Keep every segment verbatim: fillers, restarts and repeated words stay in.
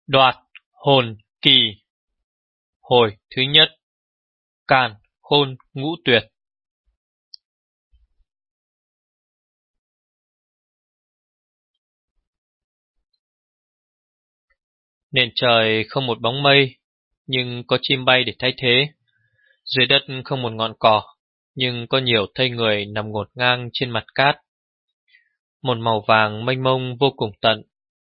Đoạt hồn kỳ. Hồi thứ nhất. Càn khôn ngũ tuyệt. Nền trời không một bóng mây, nhưng có chim bay để thay thế. Dưới đất không một ngọn cỏ, nhưng có nhiều thây người nằm ngổn ngang trên mặt cát. Một màu vàng mênh mông vô cùng tận.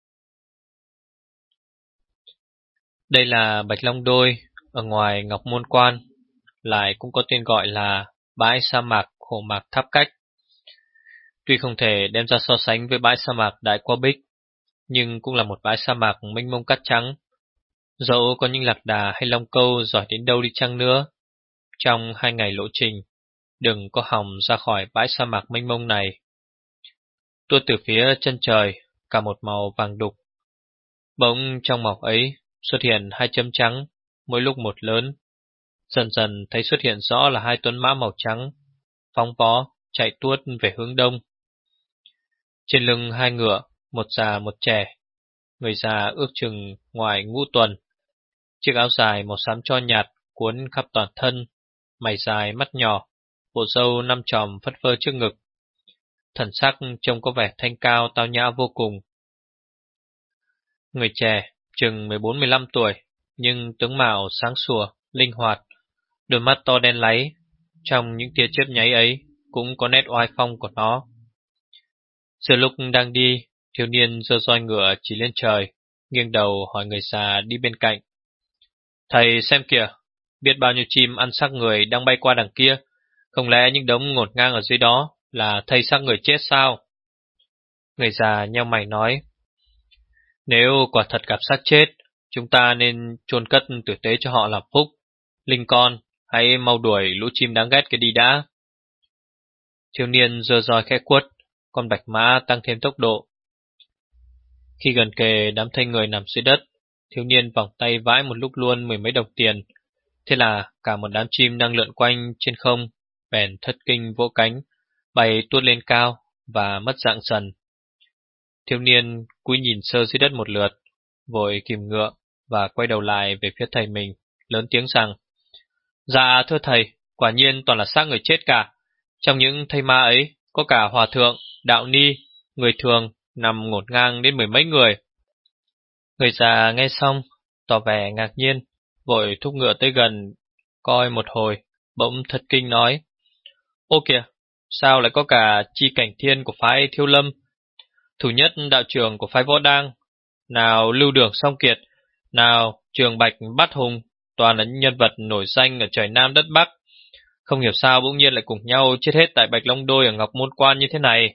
Đây là Bạch Long Đôi ở ngoài Ngọc Môn Quan, lại cũng có tên gọi là bãi sa mạc khổ mạc Tháp Cách. Tuy không thể đem ra so sánh với bãi sa mạc Đại Qua Bích, nhưng cũng là một bãi sa mạc mênh mông cát trắng. Dẫu có những lạc đà hay long câu giỏi đến đâu đi chăng nữa, trong hai ngày lộ trình, đừng có hòng ra khỏi bãi sa mạc mênh mông này. Tuốt từ phía chân trời, cả một màu vàng đục. Bỗng trong màu ấy xuất hiện hai chấm trắng, mỗi lúc một lớn. Dần dần thấy xuất hiện rõ là hai tuấn mã màu trắng, phóng vó, chạy tuốt về hướng đông. Trên lưng hai ngựa, một già một trẻ. Người già ước chừng ngoài ngũ tuần, chiếc áo dài màu xám tro nhạt cuốn khắp toàn thân, mày dài mắt nhỏ, bộ râu năm chòm phất phơ trước ngực. Thần sắc trông có vẻ thanh cao tao nhã vô cùng. Người trẻ chừng mười bốn mười lăm tuổi, nhưng tướng mạo sáng sủa, linh hoạt, đôi mắt to đen láy, trong những tia chớp nháy ấy cũng có nét oai phong của nó. Giữa lúc đang đi, thiếu niên giơ roi ngựa chỉ lên trời, nghiêng đầu hỏi người già đi bên cạnh: "Thầy xem kìa, biết bao nhiêu chim ăn xác người đang bay qua đằng kia, không lẽ những đống ngổn ngang ở dưới đó là thây xác người chết sao?" Người già nheo mày nói: "Nếu quả thật gặp xác chết, chúng ta nên chôn cất tử tế cho họ làm phúc. Linh con, hãy mau đuổi lũ chim đáng ghét kia đi đã." Thiếu niên giơ roi khẽ quất, con bạch mã tăng thêm tốc độ. Khi gần kề đám thây người nằm dưới đất, thiếu niên vòng tay vãi một lúc luôn mười mấy đồng tiền. Thế là cả một đám chim đang lượn quanh trên không bèn thất kinh vỗ cánh, bay tuốt lên cao và mất dạng dần. Thiếu niên cúi nhìn sơ dưới đất một lượt, vội kìm ngựa và quay đầu lại về phía thầy mình, lớn tiếng rằng: "Dạ thưa thầy, quả nhiên toàn là xác người chết cả. Trong những thây ma ấy có cả hòa thượng, đạo ni, người thường nằm ngổn ngang đến mười mấy người." Người già nghe xong tỏ vẻ ngạc nhiên, vội thúc ngựa tới gần coi một hồi, bỗng thật kinh nói: "Ô kìa, sao lại có cả chi cảnh thiên của phái Thiếu Lâm, thủ nhất đạo trưởng của phái Võ Đang, nào Lưu Đường Song Kiệt, nào Trường Bạch Bát Hùng, toàn là những nhân vật nổi danh ở trời Nam đất Bắc. Không hiểu sao bỗng nhiên lại cùng nhau chết hết tại Bạch Long Đôi ở Ngọc Môn Quan như thế này."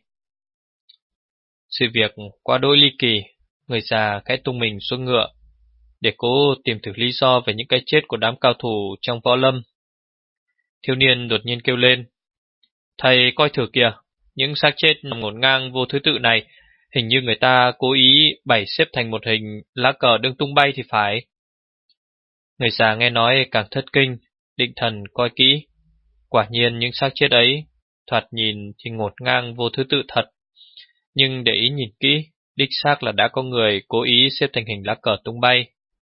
Sự việc quá đỗi ly kỳ, người già khẽ tung mình xuống ngựa để cố tìm thử lý do về những cái chết của đám cao thủ trong võ lâm. Thiếu niên đột nhiên kêu lên: "Thầy coi thử kìa, những xác chết nằm ngổn ngang vô thứ tự này, hình như người ta cố ý bày xếp thành một hình lá cờ đương tung bay thì phải." Người già nghe nói càng thất kinh, định thần coi kỹ. Quả nhiên những xác chết ấy thoạt nhìn thì ngổn ngang vô thứ tự thật, nhưng để ý nhìn kỹ, đích xác là đã có người cố ý xếp thành hình lá cờ tung bay.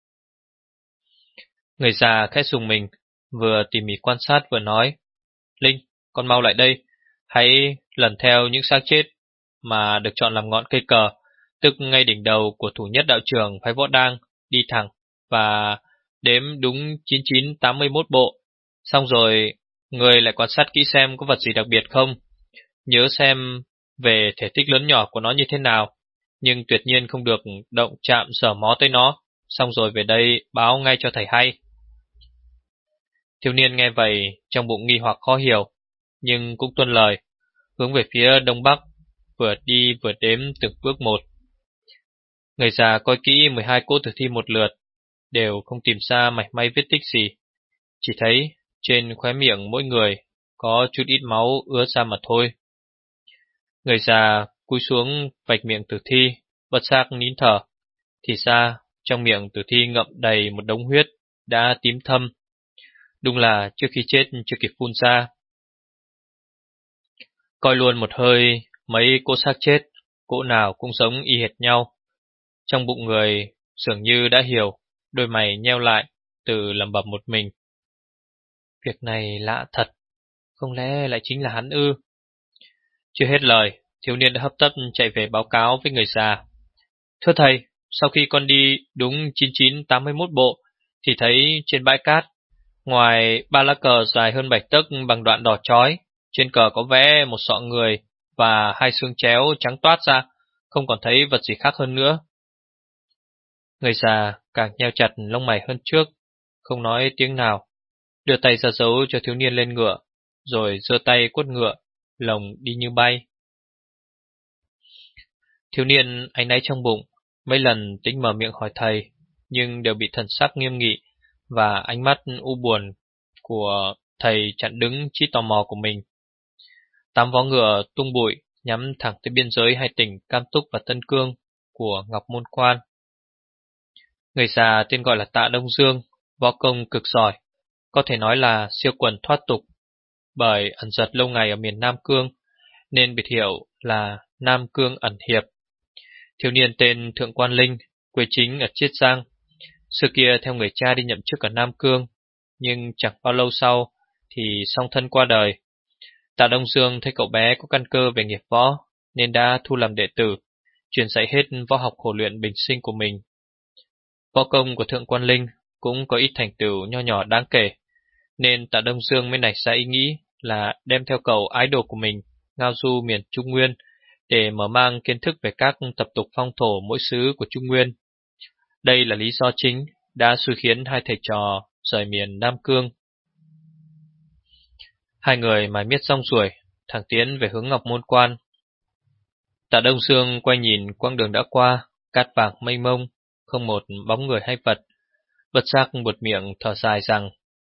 Người già khẽ rùng mình, vừa tỉ mỉ quan sát vừa nói: "Linh, con mau lại đây, hãy lần theo những xác chết mà được chọn làm ngọn cây cờ, tức ngay đỉnh đầu của thủ nhất đạo trưởng phái Võ Đang, đi thẳng và đếm đúng chín chín tám mươi mốt bộ. Xong rồi người lại quan sát kỹ xem có vật gì đặc biệt không. Nhớ xem về thể tích lớn nhỏ của nó như thế nào, nhưng tuyệt nhiên không được động chạm sờ mó tới nó. Xong rồi về đây báo ngay cho thầy hay." Thiếu niên nghe vậy trong bụng nghi hoặc khó hiểu, nhưng cũng tuân lời, hướng về phía đông bắc, vừa đi vừa đếm từng bước một. Người già coi kỹ mười hai cỗ tử thi một lượt, đều không tìm ra mảy may vết tích gì, chỉ thấy trên khóe miệng mỗi người có chút ít máu ứa ra mà thôi. Người già cúi xuống vạch miệng tử thi, bất giác nín thở, thì ra trong miệng tử thi ngậm đầy một đống huyết đã tím thâm, đúng là trước khi chết chưa kịp phun ra. Coi luôn một hơi mấy cỗ xác chết, cỗ nào cũng giống y hệt nhau. Trong bụng người dường như đã hiểu, đôi mày nheo lại, tự lẩm bẩm một mình. Việc này lạ thật, không lẽ lại chính là hắn ư? Chưa hết lời, thiếu niên đã hấp tấp chạy về báo cáo với người già. Thưa thầy, sau khi con đi đúng chín chín tám mươi mốt bộ, thì thấy trên bãi cát, ngoài ba lá cờ dài hơn bảy tấc bằng đoạn đỏ chói, trên cờ có vẽ một sọ người và hai xương chéo trắng toát ra, không còn thấy vật gì khác hơn nữa. Người già càng nheo chặt lông mày hơn trước, không nói tiếng nào, đưa tay ra dấu cho thiếu niên lên ngựa, rồi giơ tay quất ngựa, lồng đi như bay. Thiếu niên áy náy trong bụng, mấy lần tính mở miệng hỏi thầy, nhưng đều bị thần sắc nghiêm nghị và ánh mắt u buồn của thầy chặn đứng trí tò mò của mình. Tám vó ngựa tung bụi nhắm thẳng tới biên giới hai tỉnh Cam Túc và Tân Cương của Ngọc Môn Quan. Người già tên gọi là Tạ Đông Dương, võ công cực giỏi, có thể nói là siêu quần thoát tục, bởi ẩn giật lâu ngày ở miền Nam Cương nên biệt hiệu là Nam Cương ẩn hiệp. Thiếu niên tên Thượng Quan Linh, quê chính ở Chiết Giang, xưa kia theo người cha đi nhậm chức ở Nam Cương, nhưng chẳng bao lâu sau thì song thân qua đời. Tạ Đông Dương thấy cậu bé có căn cơ về nghiệp võ nên đã thu làm đệ tử, truyền dạy hết võ học khổ luyện bình sinh của mình. Võ công của Thượng Quan Linh cũng có ít thành tựu nho nhỏ đáng kể, nên Tạ Đông Dương mới nảy ra ý nghĩ là đem theo cậu ái đồ của mình ngao du miền Trung Nguyên để mở mang kiến thức về các tập tục phong thổ mỗi xứ của Trung Nguyên. Đây là lý do chính đã xui khiến hai thầy trò rời miền Nam Cương. Hai người mải miết xong ruồi, thẳng tiến về hướng Ngọc Môn Quan. Tạ Đông Dương quay nhìn quãng đường đã qua, cát vàng mênh mông, không một bóng người hay vật, bất giác buột miệng thở dài rằng: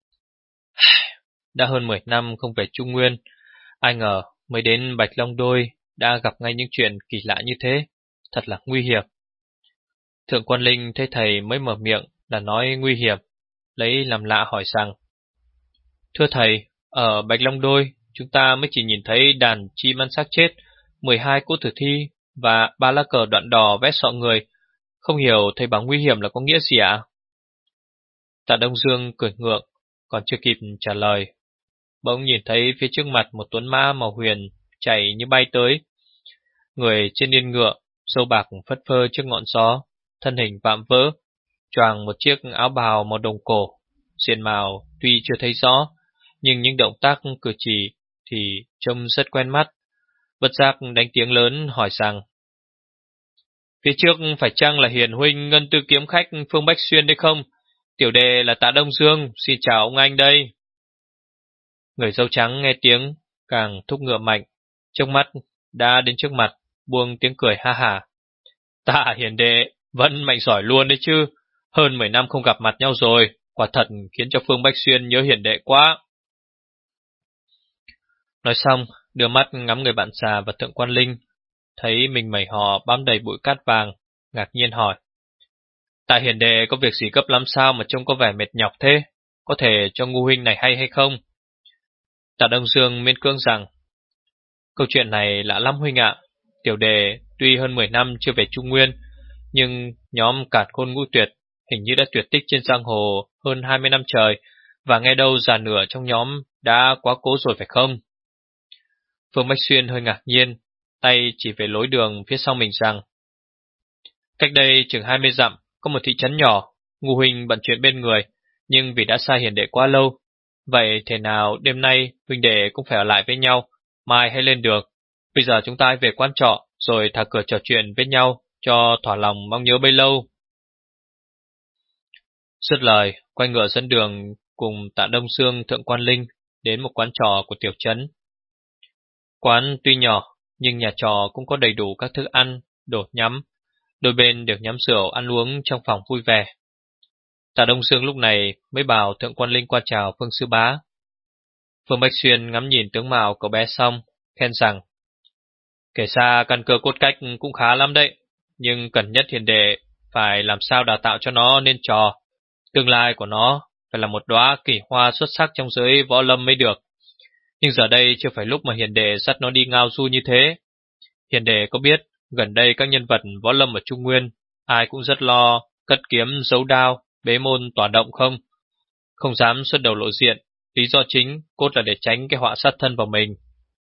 đã hơn mười năm không về Trung Nguyên, ai ngờ mới đến Bạch Long Đôi đã gặp ngay những chuyện kỳ lạ như thế, thật là nguy hiểm. Thượng Quan Linh thấy thầy mới mở miệng là nói nguy hiểm, lấy làm lạ hỏi rằng: thưa thầy, ở Bạch Long Đôi chúng ta mới chỉ nhìn thấy đàn chim ăn xác chết, mười hai cỗ tử thi và ba lá cờ đoạn đỏ vẽ sọ người, không hiểu thầy bảo nguy hiểm là có nghĩa gì ạ? Tạ Đông Dương cười ngượng, còn chưa kịp trả lời, bỗng nhìn thấy phía trước mặt một tuấn mã màu huyền chạy như bay tới. Người trên yên ngựa, râu bạc phất phơ trước ngọn gió, thân hình vạm vỡ, choàng một chiếc áo bào màu đồng cổ. Diện mạo tuy chưa thấy rõ, nhưng những động tác cử chỉ thì trông rất quen mắt. Bất giác đánh tiếng lớn hỏi rằng: phía trước phải chăng là hiền huynh ngân tư kiếm khách Phương Bách Xuyên đấy không? Tiểu đệ là Tạ Đông Dương, xin chào ông anh đây. Người dâu trắng nghe tiếng càng thúc ngựa mạnh, trước mắt đã đến trước mặt, buông tiếng cười ha hả. Tạ hiền đệ vẫn mạnh giỏi luôn đấy chứ, hơn mười năm không gặp mặt nhau rồi, quả thật khiến cho Phương Bách Xuyên nhớ hiền đệ quá. Nói xong, đưa mắt ngắm người bạn già và Thượng Quan Linh, thấy mình mẩy họ bám đầy bụi cát vàng, ngạc nhiên hỏi: Tạ hiền đệ có việc gì gấp lắm sao mà trông có vẻ mệt nhọc thế, có thể cho ngu huynh này hay hay không? Tạ Đông Dương miễn cưỡng rằng: câu chuyện này lạ lắm huynh ạ. Tiểu đệ tuy hơn mười năm chưa về Trung Nguyên, nhưng nhóm Càn Khôn Ngũ Tuyệt hình như đã tuyệt tích trên giang hồ hơn hai mươi năm trời, và nghe đâu già nửa trong nhóm đã quá cố rồi phải không? Phương Bách Xuyên hơi ngạc nhiên, tay chỉ về lối đường phía sau mình rằng: cách đây chừng hai mươi dặm có một thị trấn nhỏ, ngu huynh bận chuyện bên người, nhưng vì đã xa hiền đệ quá lâu, vậy thế nào đêm nay huynh đệ cũng phải ở lại với nhau, mai hay lên đường. Bây giờ chúng ta hãy về quán trọ, rồi thả cửa trò chuyện với nhau, cho thỏa lòng mong nhớ bấy lâu. Dứt lời, quay ngựa dẫn đường cùng Tạ Đông Dương, Thượng Quan Linh đến một quán trọ của tiểu trấn. Quán tuy nhỏ, nhưng nhà trọ cũng có đầy đủ các thức ăn, đồ nhắm. Đôi bên đều nhắm rượu ăn uống trong phòng vui vẻ. Tạ Đông Dương lúc này mới bảo Thượng Quan Linh qua chào Phương Sư Bá. Phương Bách Xuyên ngắm nhìn tướng mạo cậu bé xong, khen rằng: kể ra căn cơ cốt cách cũng khá lắm đấy, nhưng cần nhất hiền đệ phải làm sao đào tạo cho nó nên trò. Tương lai của nó phải là một đóa kỳ hoa xuất sắc trong giới võ lâm mới được. Nhưng giờ đây chưa phải lúc mà hiền đệ dắt nó đi ngao du như thế. Hiền đệ có biết gần đây các nhân vật võ lâm ở Trung Nguyên ai cũng rất lo cất kiếm giấu đao, bế môn tỏa động không? Không dám xuất đầu lộ diện, lý do chính cốt là để tránh cái họa sát thân vào mình.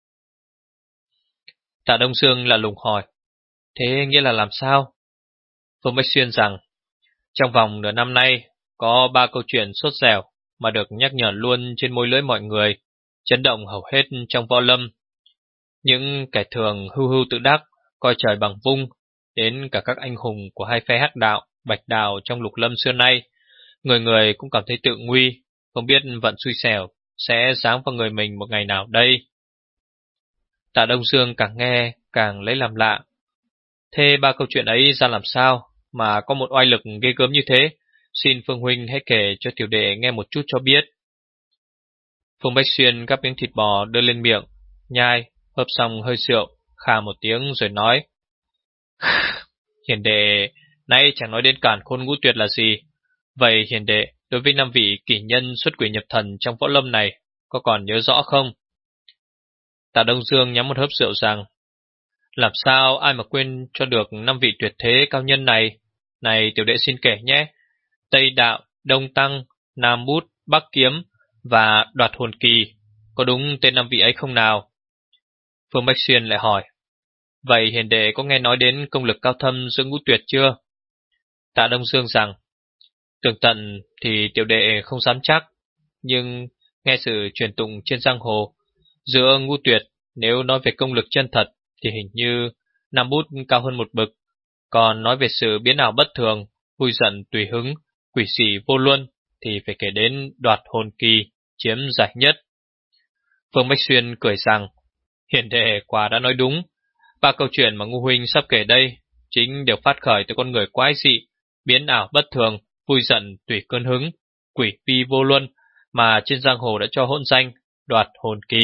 Tạ Đông Dương là lùng hỏi, thế nghĩa là làm sao? Phương Bách Xuyên rằng, trong vòng nửa năm nay, có ba câu chuyện sốt dẻo mà được nhắc nhở luôn trên môi lưỡi mọi người, chấn động hầu hết trong võ lâm. Những kẻ thường hưu hưu tự đắc, coi trời bằng vung, đến cả các anh hùng của hai phe Hắc Đạo, Bạch Đạo trong lục lâm xưa nay, người người cũng cảm thấy tự nguy, không biết vận xui xẻo sẽ giáng vào người mình một ngày nào đây. Tạ Đông Dương càng nghe càng lấy làm lạ. Thế ba câu chuyện ấy ra làm sao mà có một oai lực ghê gớm như thế? Xin Phương huynh hãy kể cho tiểu đệ nghe một chút cho biết. Phương Bách Xuyên gắp miếng thịt bò đưa lên miệng, nhai, hớp xong hơi rượu, khà một tiếng rồi nói: Hiền đệ, nay chẳng nói đến cản khôn ngũ tuyệt là gì. Vậy hiền đệ, đối với năm vị kỷ nhân xuất quỷ nhập thần trong võ lâm này, có còn nhớ rõ không? Tạ Đông Dương nhắm một hớp rượu rằng, làm sao ai mà quên cho được năm vị tuyệt thế cao nhân này? Này tiểu đệ xin kể nhé. Tây Đạo, Đông Tăng, Nam Bút, Bắc Kiếm và Đoạt Hồn Kỳ, có đúng tên năm vị ấy không nào? Phương Bách Xuyên lại hỏi, vậy hiền đệ có nghe nói đến công lực cao thâm giữa ngũ tuyệt chưa? Tạ Đông Dương rằng, tường tận thì tiểu đệ không dám chắc, nhưng nghe sự truyền tụng trên giang hồ, giữa ngũ tuyệt nếu nói về công lực chân thật thì hình như Nam Bút cao hơn một bậc, còn nói về sự biến ảo bất thường, vui giận tùy hứng, quỷ dị vô luân thì phải kể đến Đoạt Hồn Kỳ chiếm giải nhất. Phương Bách Xuyên cười rằng, hiền đệ quả đã nói đúng, ba câu chuyện mà Ngô huynh sắp kể đây chính đều phát khởi từ con người quái dị, biến ảo bất thường, vui giận tùy cơn hứng, quỷ phi vô luân mà trên giang hồ đã cho hỗn danh Đoạt Hồn Kỳ.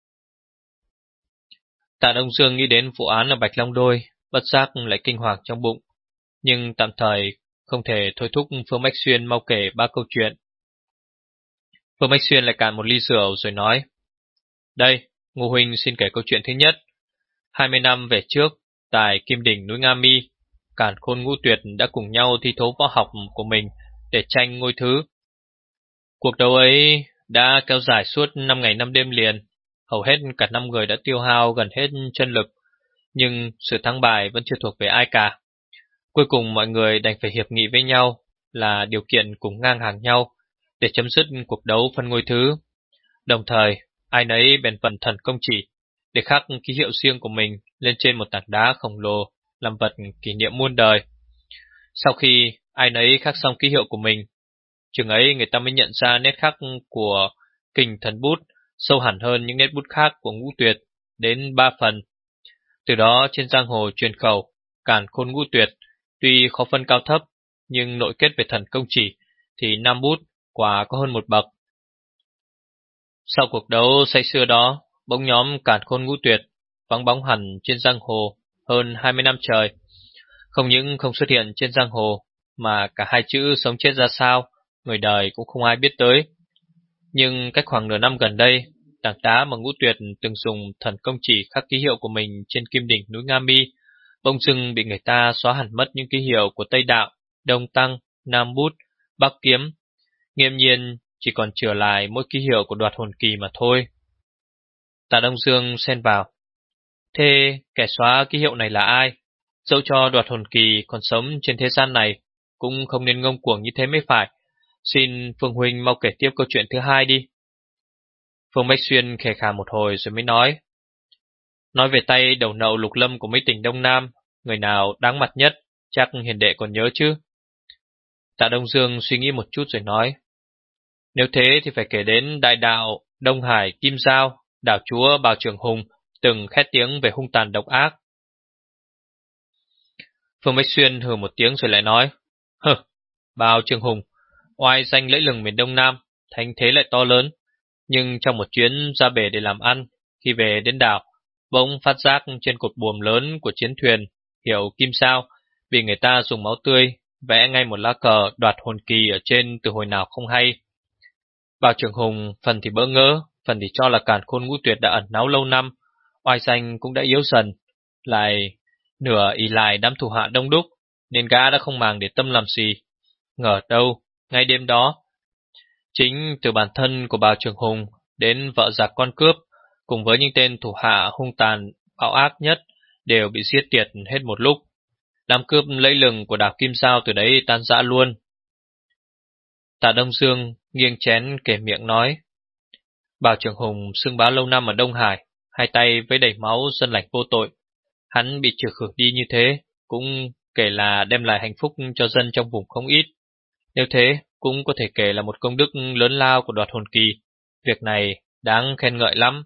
Tạ Đông Dương nghĩ đến vụ án ở Bạch Long Đôi, bất giác lại kinh hoàng trong bụng, nhưng tạm thời không thể thôi thúc Phương Bách Xuyên mau kể ba câu chuyện. Phương Bách Xuyên lại cạn một ly rượu rồi nói, đây, Ngô huynh xin kể câu chuyện thứ nhất. Hai mươi năm về trước, tại Kim Đỉnh núi Nga Mi, Càn Khôn Ngũ Tuyệt đã cùng nhau thi thố võ học của mình để tranh ngôi thứ. Cuộc đấu ấy đã kéo dài suốt năm ngày năm đêm liền, hầu hết cả năm người đã tiêu hao gần hết chân lực, nhưng sự thắng bại vẫn chưa thuộc về ai cả. Cuối cùng mọi người đành phải hiệp nghị với nhau là điều kiện cùng ngang hàng nhau để chấm dứt cuộc đấu phân ngôi thứ. Đồng thời, ai nấy bèn vận thần công chỉ để khắc ký hiệu riêng của mình lên trên một tảng đá khổng lồ làm vật kỷ niệm muôn đời. Sau khi ai nấy khắc xong ký hiệu của mình, chừng ấy người ta mới nhận ra nét khắc của Kình Thần Bút sâu hẳn hơn những nét bút khác của Ngũ Tuyệt đến ba phần. Từ đó trên giang hồ truyền khẩu, Càn Khôn Ngũ Tuyệt tuy khó phân cao thấp, nhưng nội kết về thần công chỉ thì Nam Bút quả có hơn một bậc. Sau cuộc đấu say sưa đó, bỗng nhóm Càn Khôn Ngũ Tuyệt vắng bóng hẳn trên giang hồ hơn hai mươi năm trời. Không những không xuất hiện trên giang hồ, mà cả hai chữ sống chết ra sao, người đời cũng không ai biết tới. Nhưng cách khoảng nửa năm gần đây, tảng đá mà Ngũ Tuyệt từng dùng thần công chỉ khắc ký hiệu của mình trên kim đỉnh núi Nga Mi, bỗng dưng bị người ta xóa hẳn mất những ký hiệu của Tây Đạo, Đông Tăng, Nam Bút, Bắc Kiếm. Nghiêm nhiên chỉ còn chừa lại mỗi ký hiệu của Đoạt Hồn Kỳ mà thôi. Tạ Đông Dương xen vào, thế kẻ xóa ký hiệu này là ai? Dẫu cho Đoạt Hồn Kỳ còn sống trên thế gian này, cũng không nên ngông cuồng như thế mới phải. Xin Phương huynh mau kể tiếp câu chuyện thứ hai đi. Phương Bách Xuyên khề khà một hồi rồi mới nói, nói về tay đầu nậu lục lâm của mấy tỉnh Đông Nam, người nào đáng mặt nhất, chắc hiền đệ còn nhớ chứ? Tạ Đông Dương suy nghĩ một chút rồi nói, nếu thế thì phải kể đến đại đạo Đông Hải Kim Giao, đảo chúa Bào Trường Hùng từng khét tiếng về hung tàn độc ác. Phương Bách Xuyên hừ một tiếng rồi lại nói, hừ, Bào Trường Hùng, oai danh lẫy lừng miền Đông Nam, thanh thế lại to lớn, nhưng trong một chuyến ra bể để làm ăn, khi về đến đảo, bỗng phát giác trên cột buồm lớn của chiến thuyền hiệu Kim Sao bị người ta dùng máu tươi vẽ ngay một lá cờ Đoạt Hồn Kỳ ở trên từ hồi nào không hay. Bào Trường Hùng phần thì bỡ ngỡ, phần thì cho là Càn Khôn Ngũ Tuyệt đã ẩn náu lâu năm, oai danh cũng đã yếu dần, lại nửa ỷ lại đám thủ hạ đông đúc, nên gã đã không màng để tâm làm gì. Ngờ đâu, ngay đêm đó, chính từ bản thân của Bào Trường Hùng đến vợ giặc con cướp, cùng với những tên thủ hạ hung tàn, bạo ác nhất, đều bị giết tiệt hết một lúc. Đám cướp lẫy lừng của đảo Kim Giao từ đấy tan rã luôn. Tạ Đông Dương nghiêng chén kể miệng nói, Bào Trường Hùng xưng bá lâu năm ở Đông Hải, hai tay với đầy máu dân lành vô tội. Hắn bị trừ khử đi như thế, cũng kể là đem lại hạnh phúc cho dân trong vùng không ít. Nếu thế, cũng có thể kể là một công đức lớn lao của Đoạt Hồn Kỳ. Việc này đáng khen ngợi lắm.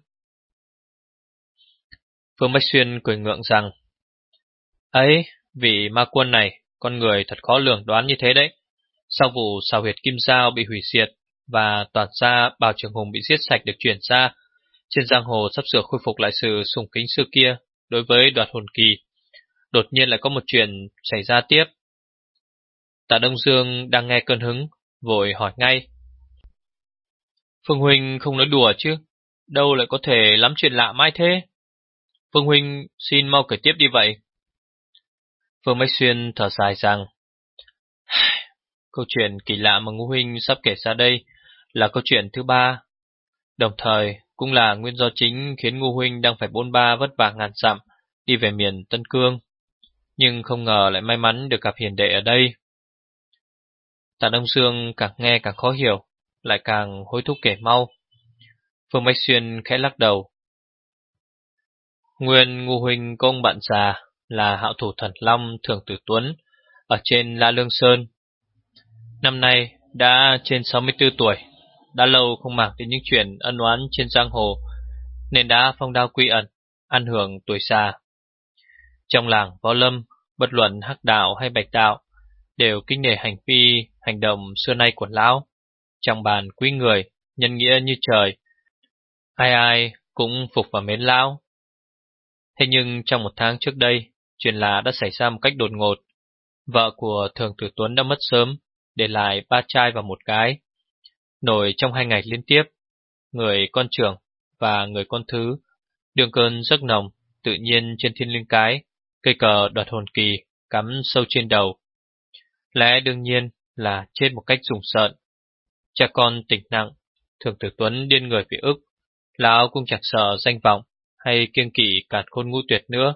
Phương Bách Xuyên cười ngượng rằng, ấy, vị ma quân này, con người thật khó lường đoán như thế đấy. Sau vụ xào huyệt Kim Giao bị hủy diệt và toàn gia Bào Trường Hùng bị giết sạch được chuyển ra, trên giang hồ sắp sửa khôi phục lại sự sùng kính xưa kia đối với Đoạt Hồn Kỳ. Đột nhiên lại có một chuyện xảy ra tiếp. Tạ Đông Dương đang nghe cơn hứng, vội hỏi ngay, Phương Huynh không nói đùa chứ, đâu lại có thể lắm chuyện lạ mãi thế. Phương Huynh xin mau kể tiếp đi vậy. Phương Bách Xuyên thở dài rằng, câu chuyện kỳ lạ mà Ngô Huynh sắp kể ra đây là câu chuyện thứ ba, đồng thời cũng là nguyên do chính khiến Ngô Huynh đang phải bôn ba vất vả ngàn dặm đi về miền Tân Cương, nhưng không ngờ lại may mắn được gặp hiền đệ ở đây. Tạ Đông Dương càng nghe càng khó hiểu, lại càng hối thúc kể mau. Phương Bách Xuyên khẽ lắc đầu. Nguyên Ngô Huynh có ông bạn già là hạo thủ thần long Thường Tử Tuấn ở trên La Lương Sơn. Năm nay đã trên sáu mươi tư tuổi, đã lâu không màng đến những chuyện ân oán trên giang hồ, nên đã phong đao quy ẩn, ăn hưởng tuổi già. Trong làng võ lâm, bất luận hắc đạo hay bạch đạo, đều kính nể hành vi, hành động xưa nay của lão. Trong bàn quý người, nhân nghĩa như trời, ai ai cũng phục và mến lão. Thế nhưng trong một tháng trước đây, chuyện lạ đã xảy ra một cách đột ngột. Vợ của Thường Tử Tuấn đã mất sớm, để lại ba trai và một gái. Nổi trong hai ngày liên tiếp, người con trưởng và người con thứ đường cơn giấc nồng, tự nhiên trên thiên linh cái, cây cờ Đoạt Hồn Kỳ cắm sâu trên đầu. Lẽ đương nhiên là chết một cách rùng rợn. Cha con tỉnh nặng, Thường Tử Tuấn điên người vì ức, lão cũng chẳng sợ danh vọng hay kiêng kỵ càn khôn ngu tuyệt nữa,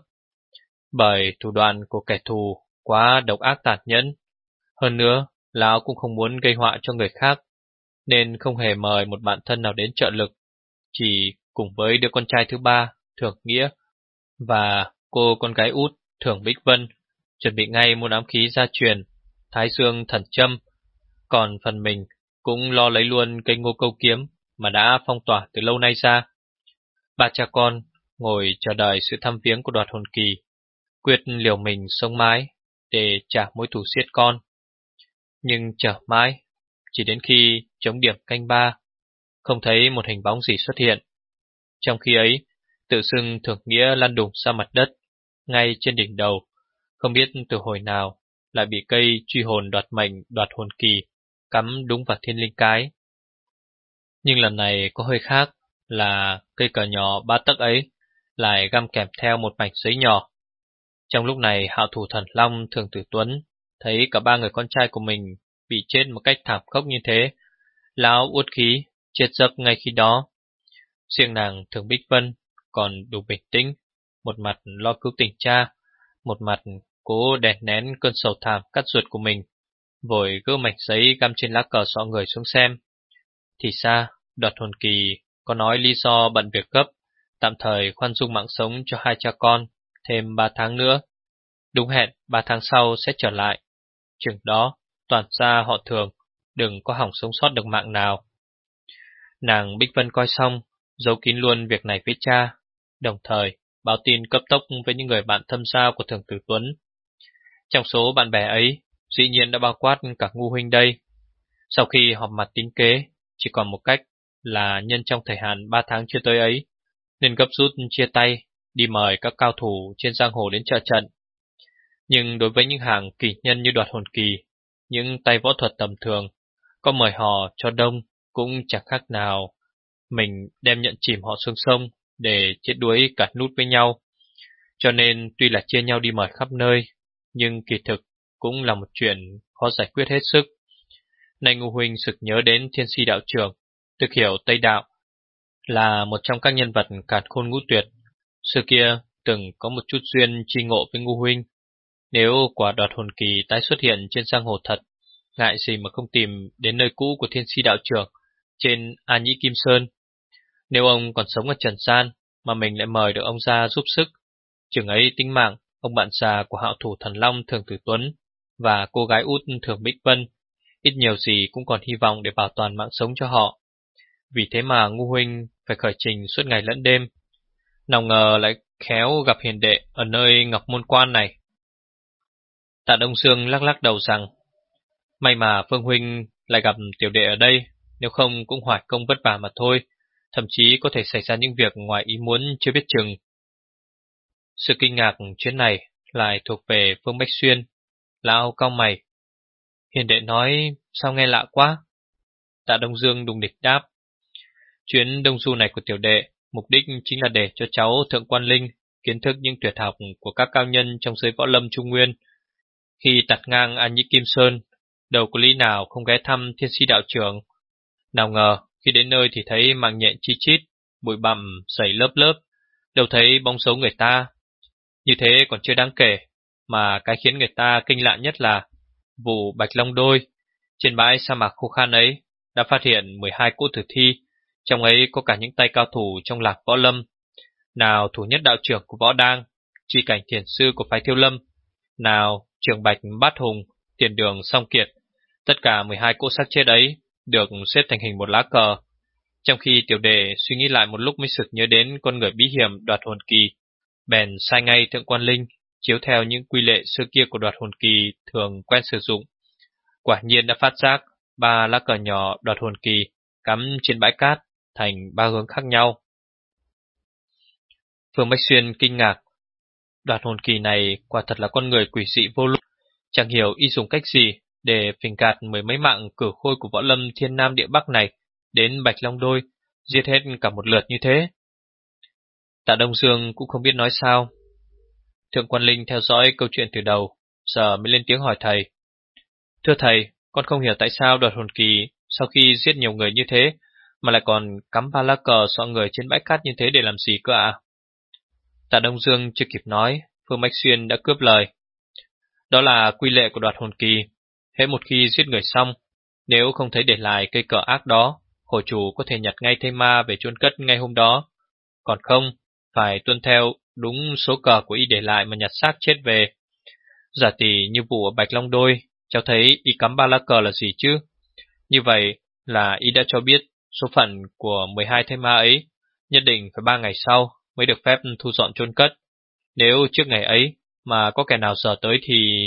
bởi thủ đoạn của kẻ thù quá độc ác tàn nhẫn. Hơn nữa, lão cũng không muốn gây họa cho người khác, nên không hề mời một bạn thân nào đến trợ lực, chỉ cùng với đứa con trai thứ ba, Thường Nghĩa, và cô con gái út, Thường Bích Vân, chuẩn bị ngay một ám khí gia truyền, Thái Dương Thần Châm. Còn phần mình cũng lo lấy luôn cây Ngô Câu Kiếm mà đã phong tỏa từ lâu nay ra. Ba cha con ngồi chờ đợi sự thăm viếng của Đoạt Hồn Kỳ, quyết liều mình sống mái để trả mối thù giết con. Nhưng chờ mãi, chỉ đến khi chống điểm canh ba, không thấy một hình bóng gì xuất hiện. Trong khi ấy, tự xưng Thường Nghĩa lăn đùng ra mặt đất, ngay trên đỉnh đầu, không biết từ hồi nào lại bị cây truy hồn đoạt mệnh Đoạt Hồn Kỳ cắm đúng vào thiên linh cái. Nhưng lần này có hơi khác, là cây cờ nhỏ ba tấc ấy lại găm kèm theo một mảnh giấy nhỏ. Trong lúc này, hạo thủ thần long Thường Tử Tuấn thấy cả ba người con trai của mình bị chết một cách thảm khốc như thế, lão uất khí chết giấc ngay khi đó. Riêng nàng Thường Bích Vân còn đủ bình tĩnh, một mặt lo cứu tình cha, một mặt cố đè nén cơn sầu thảm cắt ruột của mình, vội gỡ mảnh giấy găm trên lá cờ xọ người xuống xem. Thì xa, Đoạt Hồn Kỳ có nói lý do bận việc gấp, tạm thời khoan dung mạng sống cho hai cha con thêm ba tháng nữa. Đúng hẹn ba tháng sau sẽ trở lại. Chừng đó, toàn gia họ Thường đừng có hỏng sống sót được mạng nào. Nàng Bích Vân coi xong, giấu kín luôn việc này với cha, đồng thời báo tin cấp tốc với những người bạn thâm giao của Thường Tử Tuấn. Trong số bạn bè ấy, dĩ nhiên đã bao quát cả Ngô Huynh đây. Sau khi họp mặt tính kế, chỉ còn một cách là nhân trong thời hạn ba tháng chưa tới ấy, nên gấp rút chia tay, đi mời các cao thủ trên giang hồ đến trợ trận. Nhưng đối với những hàng kỳ nhân như Đoạt Hồn Kỳ, những tay võ thuật tầm thường, có mời họ cho đông cũng chẳng khác nào mình đem nhận chìm họ xuống sông để chết đuối cả nút với nhau. Cho nên tuy là chia nhau đi mời khắp nơi, nhưng kỳ thực cũng là một chuyện khó giải quyết hết sức. Nay Ngô huynh sực nhớ đến Thiên Si đạo trưởng, thực hiểu Tây đạo, là một trong các nhân vật càn khôn ngũ tuyệt. Xưa kia từng có một chút duyên tri ngộ với Ngô huynh. Nếu quả đoạt hồn kỳ tái xuất hiện trên giang hồ thật, ngại gì mà không tìm đến nơi cũ của Thiên Si đạo trưởng trên A Nhĩ Kim Sơn. Nếu ông còn sống ở trần gian mà mình lại mời được ông ra giúp sức, chừng ấy tính mạng ông bạn già của hạo thủ thần long Thường Tử Tuấn và cô gái út Thường Bích Vân ít nhiều gì cũng còn hy vọng để bảo toàn mạng sống cho họ. Vì thế mà Ngô huynh phải khởi trình suốt ngày lẫn đêm, nào ngờ lại khéo gặp hiền đệ ở nơi Ngọc Môn Quan này. Tạ Đông Dương lắc lắc đầu rằng, may mà Phương huynh lại gặp tiểu đệ ở đây, nếu không cũng hoài công vất vả mà thôi, thậm chí có thể xảy ra những việc ngoài ý muốn chưa biết chừng. Sự kinh ngạc chuyến này lại thuộc về Phương Bách Xuyên. Lão cau mày. Hiền đệ nói sao nghe lạ quá. Tạ Đông Dương đùng địch đáp, chuyến đông du này của tiểu đệ mục đích chính là để cho cháu Thượng Quan Linh kiến thức những tuyệt học của các cao nhân trong giới võ lâm Trung Nguyên. Khi tạt ngang An Nhĩ Kim Sơn, đâu có lý nào không ghé thăm Thiên Si đạo trưởng. Nào ngờ khi đến nơi thì thấy mạng nhện chi chít, bụi bặm dày lớp lớp, đâu thấy bóng dấu người ta. Như thế còn chưa đáng kể, mà cái khiến người ta kinh lạ nhất là vụ Bạch Long Đôi. Trên bãi sa mạc khô khan ấy đã phát hiện mười hai cỗ tử thi, trong ấy có cả những tay cao thủ trong lạc võ lâm. Nào thủ nhất đạo trưởng của Võ Đang, tri cảnh thiền sư của phái Thiêu Lâm, nào Trường Bạch Bát Hùng, tiền đường Song Kiệt. Tất cả mười hai cỗ xác chết ấy được xếp thành hình một lá cờ. Trong khi tiểu đệ suy nghĩ lại một lúc mới sực nhớ đến con người bí hiểm đoạt hồn kỳ, bèn sai ngay Thượng Quan Linh chiếu theo những quy lệ xưa kia của đoạt hồn kỳ thường quen sử dụng. Quả nhiên đã phát giác ba lá cờ nhỏ đoạt hồn kỳ cắm trên bãi cát thành ba hướng khác nhau. Phương Bách Xuyên kinh ngạc. Đoạt hồn kỳ này quả thật là con người quỷ dị vô lục, chẳng hiểu y dùng cách gì để phình gạt mười mấy mạng cử khôi của võ lâm thiên nam địa bắc này đến Bạch Long Đôi, giết hết cả một lượt như thế. Tạ Đông Dương cũng không biết nói sao. Thượng Quan Linh theo dõi câu chuyện từ đầu, giờ mới lên tiếng hỏi thầy. Thưa thầy, con không hiểu tại sao đoạt hồn kỳ sau khi giết nhiều người như thế mà lại còn cắm ba lá cờ xọ người trên bãi cát như thế để làm gì cơ ạ? À? Tạ Đông Dương chưa kịp nói, Phương Bách Xuyên đã cướp lời. Đó là quy lệ của đoạt hồn kỳ. Hễ một khi giết người xong, nếu không thấy để lại cây cờ ác đó, khổ chủ có thể nhặt ngay thây ma về chôn cất ngay hôm đó. Còn không, phải tuân theo đúng số cờ của y để lại mà nhặt xác chết về. Giả tỷ như vụ ở Bạch Long Đôi, cháu thấy y cắm ba lá cờ là gì chứ? Như vậy là y đã cho biết số phận của mười hai thây ma ấy nhất định phải ba ngày sau mới được phép thu dọn chôn cất. Nếu trước ngày ấy mà có kẻ nào dò tới thì...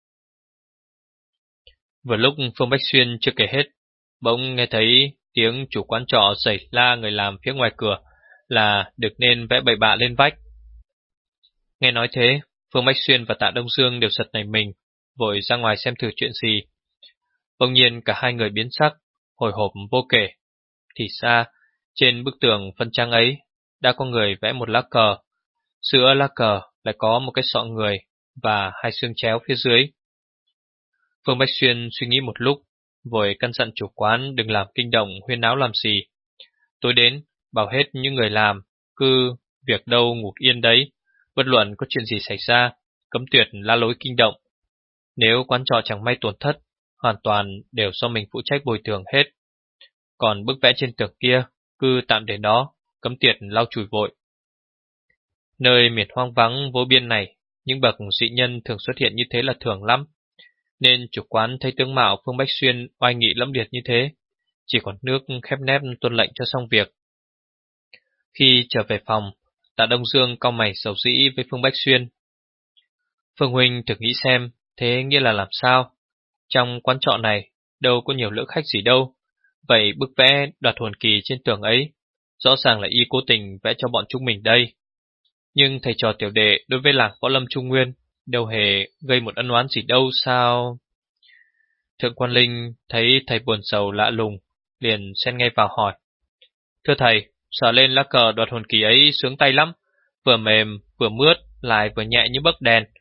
Vừa lúc Phương Bách Xuyên chưa kể hết, bỗng nghe thấy tiếng chủ quán trọ giày la người làm phía ngoài cửa là được nên vẽ bậy bạ lên vách. Nghe nói thế, Phương Bách Xuyên và Tạ Đông Dương đều giật nảy mình, vội ra ngoài xem thử chuyện gì. Bỗng nhiên cả hai người biến sắc, hồi hộp vô kể. Thì ra, trên bức tường phân trang ấy đã có người vẽ một lá cờ. Giữa lá cờ lại có một cái sọ người và hai xương chéo phía dưới. Phương Bách Xuyên suy nghĩ một lúc, vội căn dặn chủ quán đừng làm kinh động huyên náo làm gì. Tối đến, bảo hết những người làm, cứ việc đâu ngủ yên đấy, bất luận có chuyện gì xảy ra, cấm tuyệt la lối kinh động. Nếu quán trọ chẳng may tổn thất, hoàn toàn đều do mình phụ trách bồi thường hết. Còn bức vẽ trên tường kia, cứ tạm để đó, cấm tuyệt lau chùi vội. Nơi miền hoang vắng vô biên này, những bậc dị nhân thường xuất hiện như thế là thường lắm. Nên chủ quán thấy tướng mạo Phương Bách Xuyên oai nghị lẫm liệt như thế, chỉ còn nước khép nép tuân lệnh cho xong việc. Khi trở về phòng, Tạ Đông Dương cau mày sầu dĩ với Phương Bách Xuyên. Phương huynh thử nghĩ xem, thế nghĩa là làm sao? Trong quán trọ này, đâu có nhiều lữ khách gì đâu. Vậy bức vẽ đoạt hồn kỳ trên tường ấy, rõ ràng là y cố tình vẽ cho bọn chúng mình đây. Nhưng thầy trò tiểu đệ đối với làng võ lâm Trung Nguyên đâu hề gây một ân oán gì đâu sao? Thượng Quan Linh thấy thầy buồn sầu lạ lùng, liền xen ngay vào hỏi. Thưa thầy, sờ lên lá cờ đoạt hồn kỳ ấy sướng tay lắm, vừa mềm, vừa mướt, lại vừa nhẹ như bấc đèn,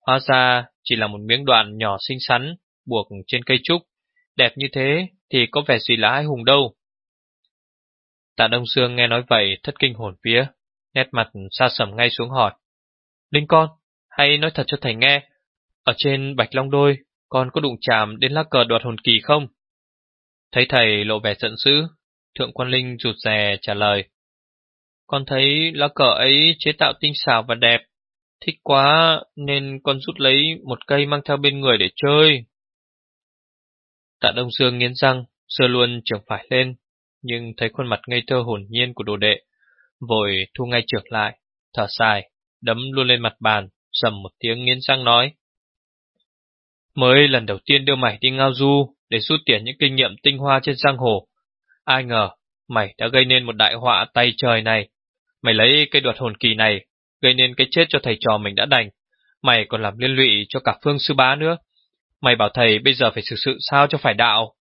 Hóa ra chỉ là một miếng đoạn nhỏ xinh xắn, buộc trên cây trúc, đẹp như thế thì có vẻ gì là ai hùng đâu. Tạ Đông Dương nghe nói vậy thất kinh hồn vía, nét mặt sa sầm ngay xuống hỏi: Linh con, hay nói thật cho thầy nghe, ở trên Bạch Long Đôi con có đụng chạm đến lá cờ đoạt hồn kỳ không? Thấy thầy lộ vẻ giận dữ, Thượng Quan Linh rụt rè trả lời: Con thấy lá cờ ấy chế tạo tinh xảo và đẹp, thích quá nên con rút lấy một cây mang theo bên người để chơi. Tạ Đông Dương nghiến răng, giơ luôn trường phải lên, nhưng thấy khuôn mặt ngây thơ hồn nhiên của đồ đệ, vội thu ngay trường lại, thở dài, đấm luôn lên mặt bàn, sầm một tiếng nghiến răng nói: Mới lần đầu tiên đưa mày đi ngao du để rút tiền những kinh nghiệm tinh hoa trên giang hồ, ai ngờ mày đã gây nên một đại họa tay trời này. Mày lấy cây đoạt hồn kỳ này gây nên cái chết cho thầy trò mình đã đành, mày còn làm liên lụy cho cả Phương sư bá nữa. Mày bảo thầy bây giờ phải xử sự sao cho phải đạo.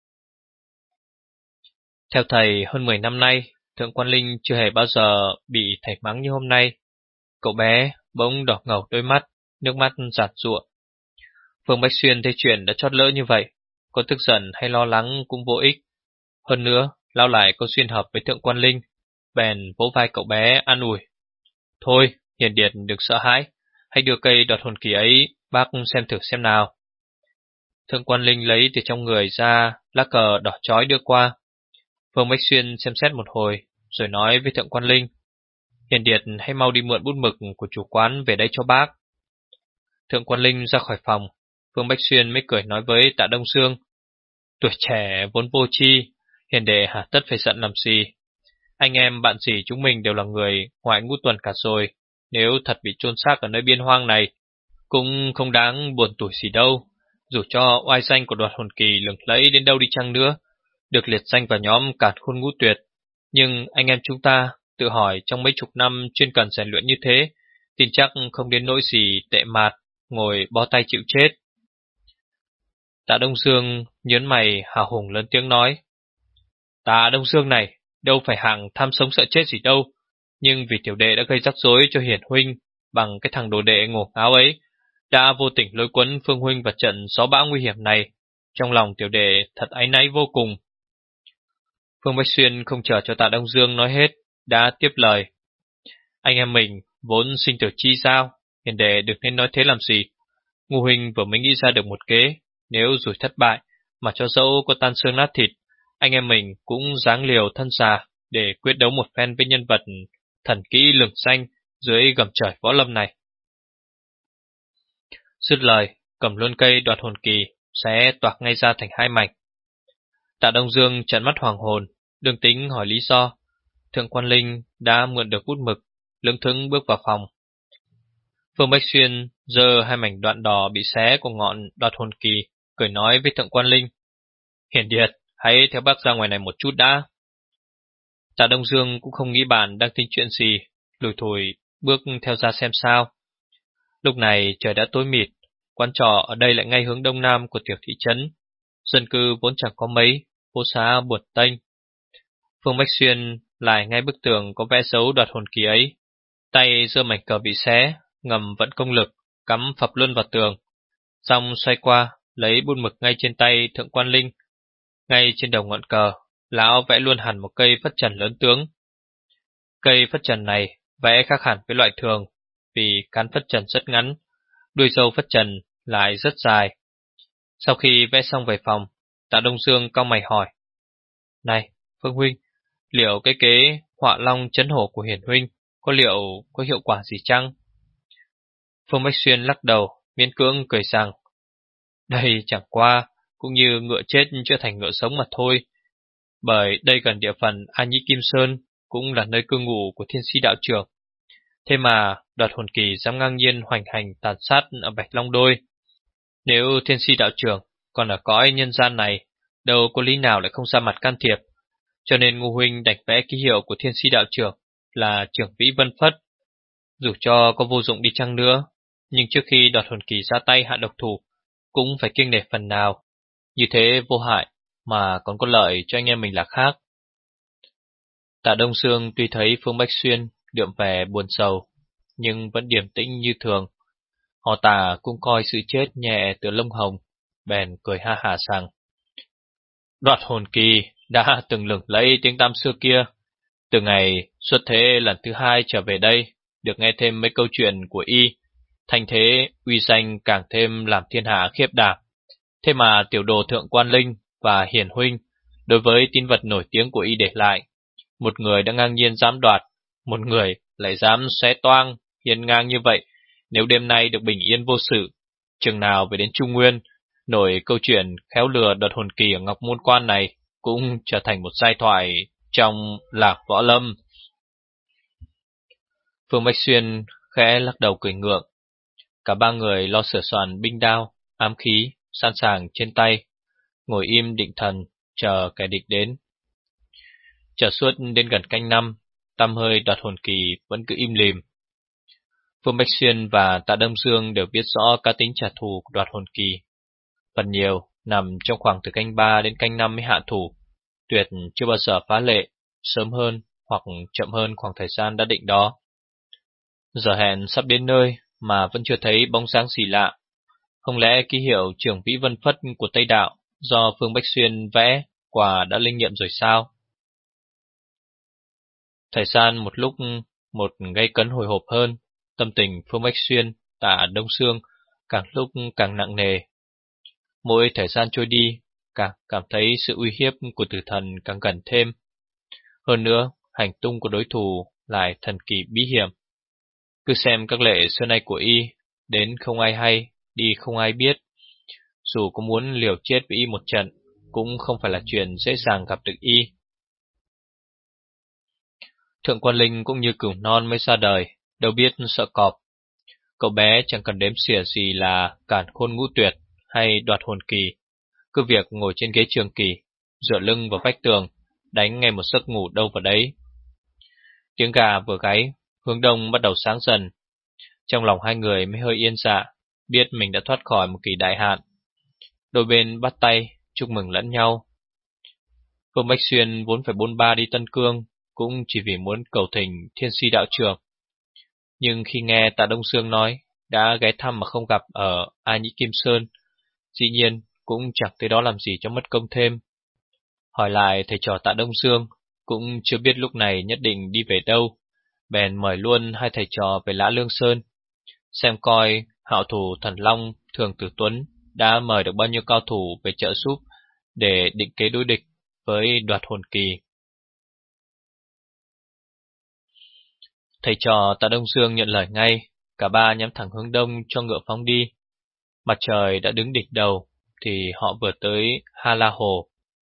Theo thầy hơn mười năm nay, Thượng Quan Linh chưa hề bao giờ bị thầy mắng như hôm nay. Cậu bé bỗng đỏ ngầu đôi mắt, nước mắt giạt giụa. Phương Bách Xuyên thấy chuyện đã chót lỡ như vậy, có tức giận hay lo lắng cũng vô ích. Hơn nữa, lão lại có duyên hợp với Thượng Quan Linh, bèn vỗ vai cậu bé an ủi: Thôi, Hiền Điệt đừng sợ hãi, hãy đưa cây đoạt hồn kỳ ấy bác xem thử xem nào. Thượng Quan Linh lấy từ trong người ra lá cờ đỏ chói đưa qua. Phương Bách Xuyên xem xét một hồi, rồi nói với Thượng Quan Linh: Hiền Điệt hãy mau đi mượn bút mực của chủ quán về đây cho bác. Thượng Quan Linh ra khỏi phòng, Phương Bách Xuyên mới cười nói với Tạ Đông Dương: Tuổi trẻ vốn vô tri, Hiền đệ hà tất phải giận làm gì. Anh em bạn gì chúng mình đều là người ngoại ngũ tuần cả rồi, nếu thật bị chôn xác ở nơi biên hoang này, cũng không đáng buồn tủi gì đâu. Dù cho oai danh của đoạt hồn kỳ lừng lẫy đến đâu đi chăng nữa, được liệt danh vào nhóm càn khôn ngũ tuyệt, nhưng anh em chúng ta tự hỏi trong mấy chục năm chuyên cần rèn luyện như thế, tin chắc không đến nỗi gì tệ mạt, ngồi bó tay chịu chết. Tạ Đông Dương nhớn mày hào hùng lớn tiếng nói: Tạ Đông Dương này, đâu phải hạng tham sống sợ chết gì đâu, nhưng vì tiểu đệ đã gây rắc rối cho Hiển huynh bằng cái thằng đồ đệ ngổ ngáo ấy, đã vô tình lôi cuốn Phương huynh vào trận gió bão nguy hiểm này, trong lòng tiểu đệ thật áy náy vô cùng. Phương Bách Xuyên không chờ cho Tạ Đông Dương nói hết, đã tiếp lời: Anh em mình vốn sinh tử chi giao, Hiền đệ đừng nên nói thế làm gì. Ngô huynh vừa mới nghĩ ra được một kế, nếu rủi thất bại mà cho dẫu có tan xương nát thịt, anh em mình cũng dáng liều thân già để quyết đấu một phen với nhân vật thần kỹ lừng danh dưới gầm trời võ lâm này. Dứt lời, cầm luôn cây đoạt hồn kỳ, xé toạc ngay ra thành hai mảnh. Tạ Đông Dương trợn mắt hoàng hồn, đương tính hỏi lý do. Thượng Quan Linh đã mượn được bút mực, lững thững bước vào phòng. Phương Bách Xuyên giơ hai mảnh đoạn đỏ bị xé của ngọn đoạt hồn kỳ, cười nói với Thượng Quan Linh: Hiển Điệt, hãy theo bác ra ngoài này một chút đã. Tạ Đông Dương cũng không nghĩ bạn đang tính chuyện gì, lủi thủi bước theo ra xem sao. Lúc này trời đã tối mịt, quán trọ ở đây lại ngay hướng đông nam của tiểu thị trấn, dân cư vốn chẳng có mấy, phố xá buồn tênh. Phương Bách Xuyên lại ngay bức tường có vẽ dấu đoạt hồn kỳ ấy, tay giơ mảnh cờ bị xé, ngầm vận công lực, cắm phập luôn vào tường, xong xoay qua lấy bút mực ngay trên tay Thượng Quan Linh. Ngay trên đầu ngọn cờ, lão vẽ luôn hẳn một cây phất trần lớn tướng. Cây phất trần này vẽ khác hẳn với loại thường, vì cán phất trần rất ngắn, đuôi dâu phất trần lại rất dài. Sau khi vẽ xong về phòng, Tạ Đông Dương cau mày hỏi: Này, Phương huynh, liệu cái kế họa long chấn hổ của Hiển huynh có liệu có hiệu quả gì chăng? Phương Bách Xuyên lắc đầu, miễn cưỡng cười rằng: Đây chẳng qua cũng như ngựa chết chưa thành ngựa sống mà thôi. Bởi đây gần địa phận An Nhĩ Kim Sơn, cũng là nơi cư ngụ của Thiên Si đạo trưởng. Thế mà đoạt hồn kỳ dám ngang nhiên hoành hành tàn sát ở Bạch Long Đôi. Nếu Thiên Si đạo trưởng còn ở cõi nhân gian này, đâu có lý nào lại không ra mặt can thiệp. Cho nên Ngô huynh đành vẽ ký hiệu của Thiên Si đạo trưởng là Trưởng Vĩ Vân Phất. Dù cho có vô dụng đi chăng nữa, nhưng trước khi đoạt hồn kỳ ra tay hạ độc thủ, cũng phải kiêng nể phần nào. Như thế vô hại, mà còn có lợi cho anh em mình là khác. Tạ Đông Dương tuy thấy Phương Bách Xuyên đượm vẻ buồn sầu, nhưng vẫn điềm tĩnh như thường. Họ Tà cũng coi sự chết nhẹ từ lông hồng, bèn cười ha hả rằng: Đoạt hồn kỳ đã từng lừng lẫy tiếng tăm xưa kia, từ ngày xuất thế lần thứ hai trở về đây, được nghe thêm mấy câu chuyện của y, thành thế uy danh càng thêm làm thiên hạ khiếp đảm. Thế mà tiểu đồ thượng quan linh và hiển huynh đối với tín vật nổi tiếng của y để lại, một người đã ngang nhiên dám đoạt, một người lại dám xé toang hiên ngang như vậy. Nếu đêm nay được bình yên vô sự, chừng nào về đến Trung Nguyên, nổi câu chuyện khéo lừa đoạt hồn kỳ ở Ngọc Môn Quan này cũng trở thành một giai thoại trong lạc võ lâm. Phương Bách Xuyên khẽ lắc đầu cười ngượng. Cả ba người lo sửa soạn binh đao, ám khí, sẵn sàng trên tay, ngồi im định thần, chờ kẻ địch đến. Chờ suốt đến gần canh năm, tăm hơi đoạt hồn kỳ vẫn cứ im lìm. Phương Bách Xuyên và Tạ Đông Dương đều biết rõ cá tính trả thù của đoạt hồn kỳ. Phần nhiều nằm trong khoảng từ canh ba đến canh năm mới hạ thủ, tuyệt chưa bao giờ phá lệ, sớm hơn hoặc chậm hơn khoảng thời gian đã định đó. Giờ hẹn sắp đến nơi mà vẫn chưa thấy bóng dáng gì lạ. Không lẽ ký hiệu trưởng vĩ vân phất của Tây Đạo do Phương Bách Xuyên vẽ quả đã linh nghiệm rồi sao? Thời gian một lúc một gây cấn hồi hộp hơn, tâm tình Phương Bách Xuyên, Tạ Đông Dương càng lúc càng nặng nề. Mỗi thời gian trôi đi, càng cảm thấy sự uy hiếp của tử thần càng gần thêm. Hơn nữa, hành tung của đối thủ lại thần kỳ bí hiểm. Cứ xem các lệ xưa nay của y, đến không ai hay, đi không ai biết. Dù có muốn liều chết với y một trận, cũng không phải là chuyện dễ dàng gặp được y. Thượng quan Linh cũng như cừu non mới ra đời, đâu biết sợ cọp. Cậu bé chẳng cần đếm xỉa gì là cản khôn ngũ tuyệt hay đoạt hồn kỳ, cứ việc ngồi trên ghế trường kỳ, dựa lưng vào vách tường, đánh ngay một giấc ngủ đâu vào đấy. Tiếng gà vừa gáy, hướng đông bắt đầu sáng dần. Trong lòng hai người mới hơi yên dạ, biết mình đã thoát khỏi một kỳ đại hạn. Đôi bên bắt tay, chúc mừng lẫn nhau. Phương Bách Xuyên vốn phải bôn ba đi Tân Cương, cũng chỉ vì muốn cầu thỉnh Thiên Si đạo trưởng. Nhưng khi nghe Tạ Đông Dương nói đã ghé thăm mà không gặp ở A Nhĩ Kim Sơn, dĩ nhiên cũng chẳng tới đó làm gì cho mất công thêm. Hỏi lại thầy trò Tạ Đông Dương, cũng chưa biết lúc này nhất định đi về đâu, bèn mời luôn hai thầy trò về Lã Lương Sơn, xem coi hạo thủ Thần Long Thường Tử Tuấn đã mời được bao nhiêu cao thủ về trợ giúp để định kế đối địch với đoạt hồn kỳ. Thầy trò Tạ Đông Dương nhận lời ngay, cả ba nhắm thẳng hướng đông cho ngựa phóng đi. Mặt trời đã đứng đỉnh đầu, thì họ vừa tới Ha La Hồ.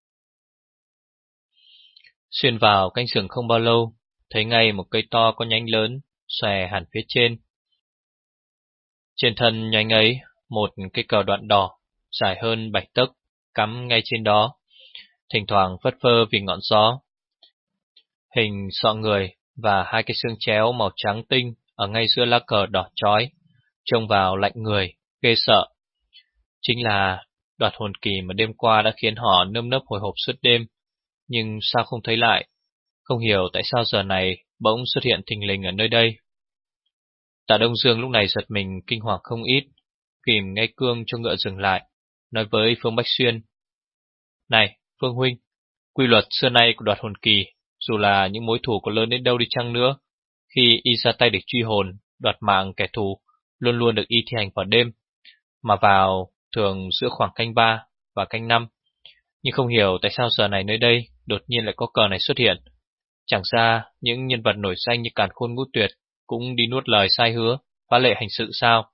Xuyên vào cánh rừng không bao lâu, thấy ngay một cây to có nhánh lớn, xòe hẳn phía trên. Trên thân nhánh ấy, một cây cờ đoạn đỏ, dài hơn bảy tấc, cắm ngay trên đó, thỉnh thoảng phất phơ vì ngọn gió. Hình sọ người và hai cái xương chéo màu trắng tinh ở ngay giữa lá cờ đỏ chói, trông vào lạnh người, ghê sợ. Chính là đoạt hồn kỳ mà đêm qua đã khiến họ nơm nớp hồi hộp suốt đêm, nhưng sao không thấy lại, không hiểu tại sao giờ này bỗng xuất hiện thình lình ở nơi đây. Tạ Đông Dương lúc này giật mình kinh hoàng không ít, kìm ngay cương cho ngựa dừng lại, nói với Phương Bách Xuyên: Này, Phương huynh, quy luật xưa nay của đoạt hồn kỳ, dù là những mối thù có lớn đến đâu đi chăng nữa, khi y ra tay để truy hồn, đoạt mạng kẻ thù, luôn luôn được y thi hành vào đêm, mà vào thường giữa khoảng canh ba và canh năm. Nhưng không hiểu tại sao giờ này nơi đây đột nhiên lại có cờ này xuất hiện. Chẳng ra những nhân vật nổi danh như Càn Khôn Ngũ Tuyệt cũng đi nuốt lời sai hứa, phá lệ hành sự sao?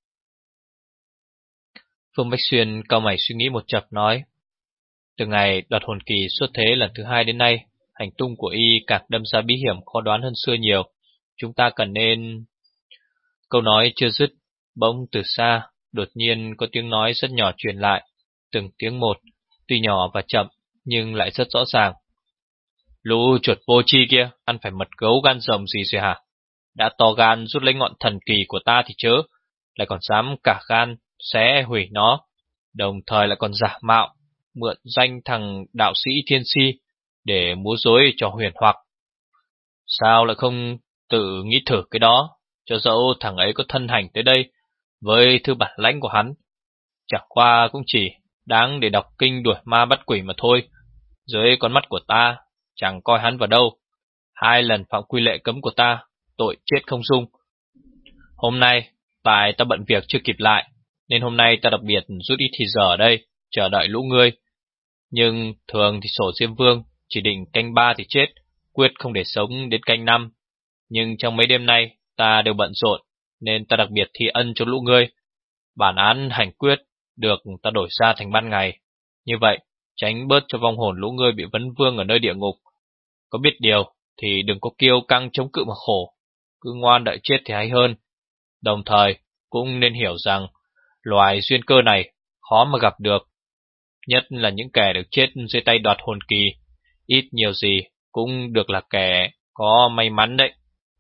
Phương Bách Xuyên cau mày suy nghĩ một chập nói: Từ ngày đoạt hồn kỳ xuất thế lần thứ hai đến nay, hành tung của y càng đâm ra bí hiểm khó đoán hơn xưa nhiều. Chúng ta cần nên... Câu nói chưa dứt, bỗng từ xa đột nhiên có tiếng nói rất nhỏ truyền lại, từng tiếng một, tuy nhỏ và chậm nhưng lại rất rõ ràng. Lũ chuột vô tri kia, ăn phải mật gấu gan rồng gì rồi hả? Đã to gan rút lấy ngọn thần kỳ của ta thì chớ, lại còn dám cả gan xé hủy nó, đồng thời lại còn giả mạo, mượn danh thằng đạo sĩ Thiên Si để múa rối cho huyền hoặc. Sao lại không tự nghĩ thử cái đó, cho dẫu thằng ấy có thân hành tới đây, với thứ bản lãnh của hắn, chẳng qua cũng chỉ đáng để đọc kinh đuổi ma bắt quỷ mà thôi. Dưới con mắt của ta, chẳng coi hắn vào đâu. Hai lần phạm quy lệ cấm của ta, tội chết không dung. Hôm nay, tại ta bận việc chưa kịp lại, nên hôm nay ta đặc biệt rút ít thì giờ ở đây, chờ đợi lũ ngươi. Nhưng thường thì sổ Diêm Vương chỉ định canh ba thì chết, quyết không để sống đến canh năm. Nhưng trong mấy đêm nay, ta đều bận rộn, nên ta đặc biệt thi ân cho lũ ngươi. Bản án hành quyết được ta đổi ra thành ban ngày. Như vậy, tránh bớt cho vong hồn lũ ngươi bị vấn vương ở nơi địa ngục. Có biết điều thì đừng có kiêu căng chống cự mà khổ, cứ ngoan đợi chết thì hay hơn. Đồng thời cũng nên hiểu rằng loài duyên cơ này khó mà gặp được, nhất là những kẻ được chết dưới tay đoạt hồn kỳ, ít nhiều gì cũng được là kẻ có may mắn đấy.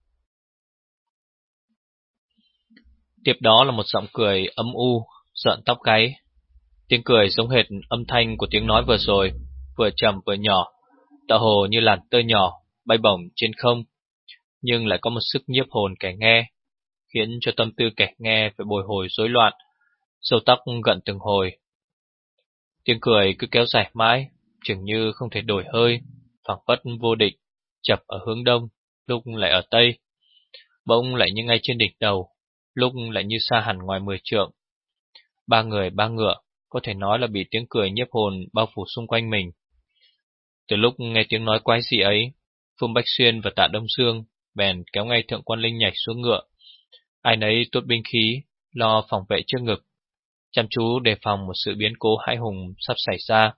Tiếp đó là một giọng cười âm u, rợn tóc gáy. Tiếng cười giống hệt âm thanh của tiếng nói vừa rồi, vừa trầm vừa nhỏ, tựa hồ như làn tơ nhỏ bay bổng trên không, nhưng lại có một sức nhiếp hồn kẻ nghe, khiến cho tâm tư kẻ nghe phải bồi hồi rối loạn, râu tóc gợn từng hồi. Tiếng cười cứ kéo dài mãi, chừng như không thể đổi hơi, phảng phất vô định, chập ở hướng đông, lúc lại ở tây, bỗng lại như ngay trên đỉnh đầu, lúc lại như xa hẳn ngoài mười trượng. Ba người ba ngựa có thể nói là bị tiếng cười nhiếp hồn bao phủ xung quanh mình. Từ lúc nghe tiếng nói quái dị ấy, Phương Bách Xuyên và Tạ Đông Dương bèn kéo ngay Thượng Quan Linh nhảy xuống ngựa. Ai nấy tuốt binh khí, lo phòng vệ trước ngực, chăm chú đề phòng một sự biến cố hãi hùng sắp xảy ra.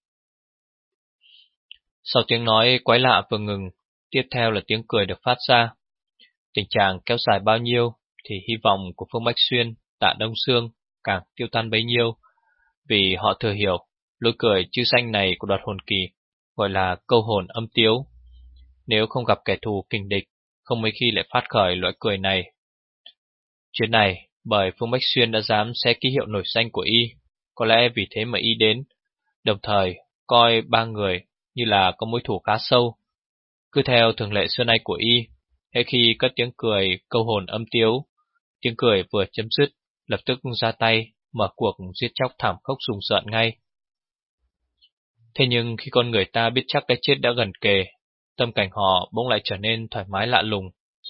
Sau tiếng nói quái lạ vừa ngừng, tiếp theo là tiếng cười được phát ra. Tình trạng kéo dài bao nhiêu thì hy vọng của Phương Bách Xuyên, Tạ Đông Dương càng tiêu tan bấy nhiêu, vì họ thừa hiểu lối cười chư xanh này của đoạt hồn kỳ gọi là câu hồn âm tiếu. Nếu không gặp kẻ thù kình địch, không mấy khi lại phát khởi loại cười này. Chuyện này bởi Phương Bách Xuyên đã dám xé ký hiệu nổi danh của y, có lẽ vì thế mà y đến, đồng thời coi ba người như là có mối thù khá sâu. Cứ theo thường lệ xưa nay của y, hễ khi cất tiếng cười câu hồn âm tiếu, tiếng cười vừa chấm dứt, lập tức ra tay mở cuộc giết chóc thảm khốc rùng rợn ngay. Thế nhưng khi con người ta biết chắc cái chết đã gần kề, tâm cảnh họ bỗng lại trở nên thoải mái lạ lùng.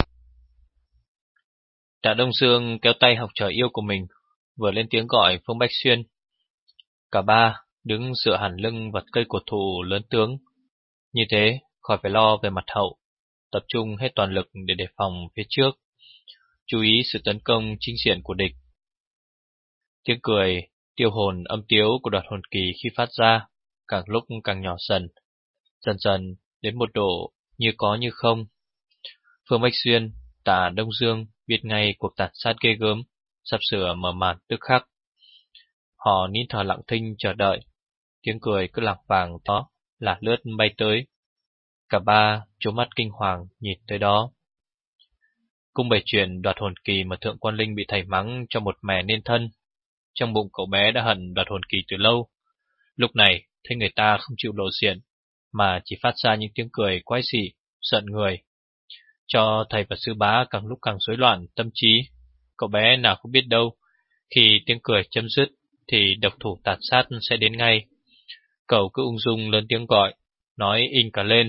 Tạ Đông Dương kéo tay học trò yêu của mình, vừa lên tiếng gọi Phương Bách Xuyên. Cả ba đứng dựa hẳn lưng vật cây cột thụ lớn tướng. Như thế, khỏi phải lo về mặt hậu, tập trung hết toàn lực để đề phòng phía trước, chú ý sự tấn công chính diện của địch. Tiếng cười tiêu hồn âm tiếu của đoạt hồn kỳ khi phát ra càng lúc càng nhỏ dần, dần dần đến một độ như có như không. Phương Bách Xuyên, Tạ Đông Dương biết ngay cuộc tàn sát ghê gớm sắp sửa mở màn tức khắc. Họ nín thở lặng thinh chờ đợi, tiếng cười cứ lảng vàng đó là lướt bay tới. Cả ba trố mắt kinh hoàng nhìn tới đó. Cung bày chuyện đoạt hồn kỳ mà Thượng Quan Linh bị thầy mắng cho một mẻ nên thân. Trong bụng cậu bé đã hận đoạt hồn kỳ từ lâu. Lúc này thấy người ta không chịu lộ diện, mà chỉ phát ra những tiếng cười quái dị, giận người, cho thầy và sư bá càng lúc càng rối loạn tâm trí. Cậu bé nào không biết đâu, khi tiếng cười chấm dứt thì độc thủ tàn sát sẽ đến ngay. Cậu cứ ung dung lớn tiếng gọi, nói in cả lên.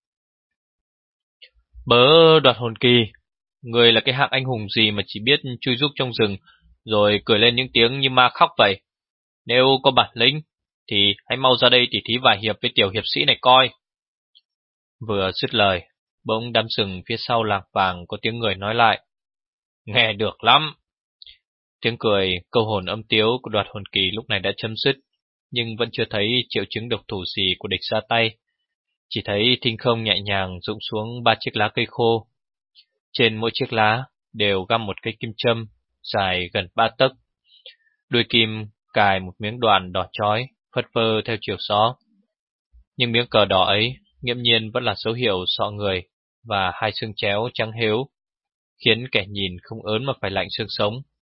Bớ đoạt hồn kỳ, người là cái hạng anh hùng gì mà chỉ biết chui rúc trong rừng, rồi cười lên những tiếng như ma khóc vậy? Nếu có bản lĩnh, thì hãy mau ra đây tỉ thí vài hiệp với tiểu hiệp sĩ này coi. Vừa dứt lời, bỗng đám rừng phía sau làng vàng có tiếng người nói lại. Nghe được lắm. Tiếng cười câu hồn âm tiếu của đoạt hồn kỳ lúc này đã chấm dứt, nhưng vẫn chưa thấy triệu chứng độc thủ gì của địch ra tay. Chỉ thấy thinh không nhẹ nhàng rụng xuống ba chiếc lá cây khô. Trên mỗi chiếc lá đều găm một cây kim châm dài gần ba tấc. Đuôi kim cài một miếng đoàn đỏ chói, phất phơ theo chiều gió. Nhưng miếng cờ đỏ ấy nghiễm nhiên vẫn là dấu hiệu sọ người và hai xương chéo trắng hếu, khiến kẻ nhìn không ớn mà phải lạnh xương sống.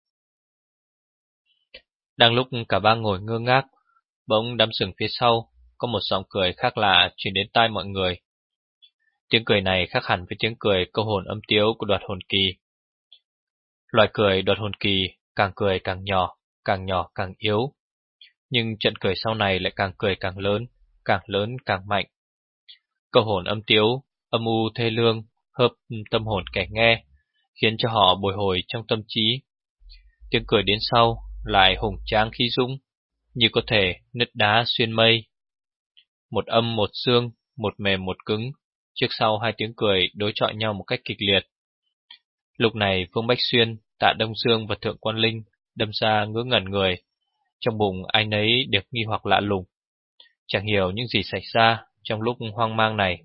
Đang lúc cả ba ngồi ngơ ngác, bỗng đám rừng phía sau có một giọng cười khác lạ truyền đến tai mọi người. Tiếng cười này khác hẳn với tiếng cười câu hồn âm tiếu của đoạt hồn kỳ. Loại cười đoạt hồn kỳ càng cười càng nhỏ, càng nhỏ càng yếu. Nhưng trận cười sau này lại càng cười càng lớn, càng lớn càng mạnh. Câu hồn âm tiếu, âm u thê lương, hợp tâm hồn kẻ nghe, khiến cho họ bồi hồi trong tâm trí. Tiếng cười đến sau lại hùng tráng khí dũng, như có thể nứt đá xuyên mây. Một âm một dương, một mềm một cứng, trước sau hai tiếng cười đối chọi nhau một cách kịch liệt. Lúc này Phương Bách Xuyên, Tạ Đông Dương và Thượng Quan Linh đâm ra ngỡ ngẩn người. Trong bụng ai nấy đều nghi hoặc lạ lùng, chẳng hiểu những gì xảy ra trong lúc hoang mang này.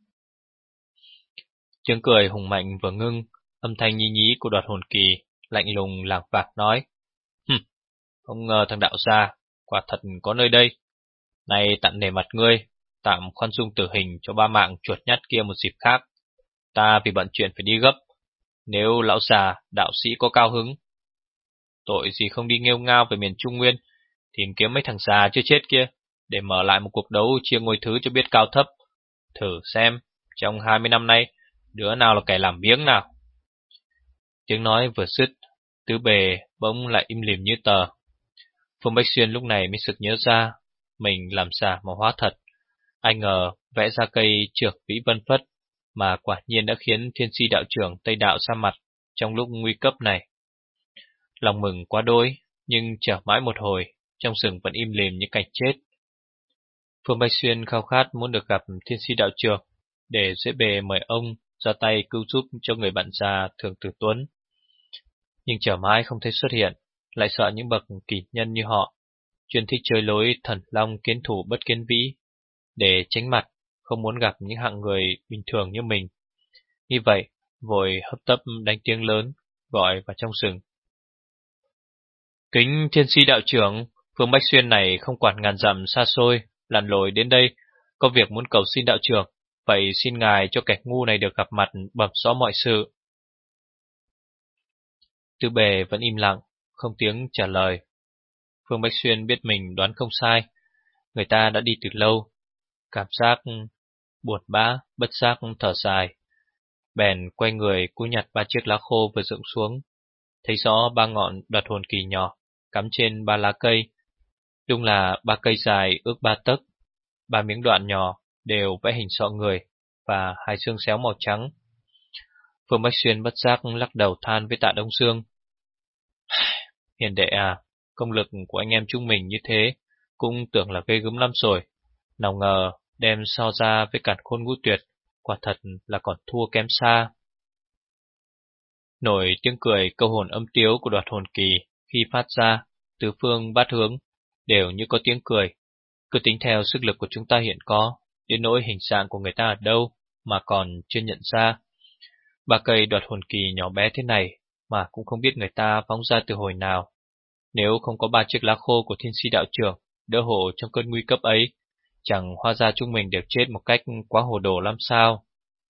Tiếng cười hùng mạnh vừa ngưng, âm thanh nhí nhí của Đoạt Hồn Kỳ lạnh lùng lảng vạc nói: "Hừm, không ngờ thằng đạo gia quả thật có nơi đây. Này tặng nể mặt ngươi, tạm khoan dung tử hình cho ba mạng chuột nhắt kia một dịp khác. Ta vì bận chuyện phải đi gấp. Nếu lão già đạo sĩ có cao hứng, tội gì không đi nghêu ngao về miền Trung Nguyên, tìm kiếm mấy thằng già chưa chết kia, để mở lại một cuộc đấu chia ngôi thứ cho biết cao thấp. Thử xem, trong hai mươi năm nay, đứa nào là kẻ làm biếng nào." Tiếng nói vừa dứt, tứ bề bỗng lại im lìm như tờ. Phương Bách Xuyên lúc này mới sực nhớ ra, mình làm giả mà hóa thật. Ai ngờ vẽ ra cây trược vĩ vân phất, mà quả nhiên đã khiến Thiên Si đạo trưởng Tây Đạo ra mặt trong lúc nguy cấp này. Lòng mừng quá đỗi, nhưng chờ mãi một hồi, trong rừng vẫn im lìm như cảnh chết. Phương Bách Xuyên khao khát muốn được gặp Thiên Si đạo trưởng, để dễ bề mời ông ra tay cứu giúp cho người bạn già Thường Tử Tuấn. Nhưng chờ mãi không thấy xuất hiện, lại sợ những bậc kỳ nhân như họ, chuyên thích chơi lối thần long kiến thủ bất kiến vĩ, để tránh mặt, không muốn gặp những hạng người bình thường như mình. Như vậy, vội hấp tấp đánh tiếng lớn, gọi vào trong rừng: "Kính Thiên Si đạo trưởng, Phương Bách Xuyên này không quản ngàn dặm xa xôi, lặn lội đến đây, có việc muốn cầu xin đạo trưởng, vậy xin ngài cho kẻ ngu này được gặp mặt bẩm rõ mọi sự." Tư bề vẫn im lặng, không tiếng trả lời. Phương Bách Xuyên biết mình đoán không sai, người ta đã đi từ lâu. Cảm giác buồn bã, bất giác thở dài. Bèn quay người cúi nhặt ba chiếc lá khô vừa dựng xuống, thấy rõ ba ngọn Đoạt Hồn Kỳ nhỏ cắm trên ba lá cây. Đúng là ba cây dài ước ba tấc, ba miếng đoạn nhỏ đều vẽ hình sọ người và hai xương xéo màu trắng. Phương Bách Xuyên bất giác lắc đầu than với Tạ Đông Dương: "Hiền đệ à, công lực của anh em chúng mình như thế cũng tưởng là ghê gớm lắm rồi, nào ngờ đem so ra với Càn Khôn Ngũ Tuyệt, quả thật là còn thua kém xa." Nổi tiếng cười câu hồn âm tiếu của Đoạt Hồn Kỳ khi phát ra, tứ phương bát hướng đều như có tiếng cười. Cứ tính theo sức lực của chúng ta hiện có, đến nỗi hình dạng của người ta ở đâu mà còn chưa nhận ra. Ba cây Đoạt Hồn Kỳ nhỏ bé thế này mà cũng không biết người ta phóng ra từ hồi nào. Nếu không có ba chiếc lá khô của Thiên Si đạo trưởng đỡ hộ trong cơn nguy cấp ấy, chẳng hóa ra chúng mình đều chết một cách quá hồ đồ lắm sao.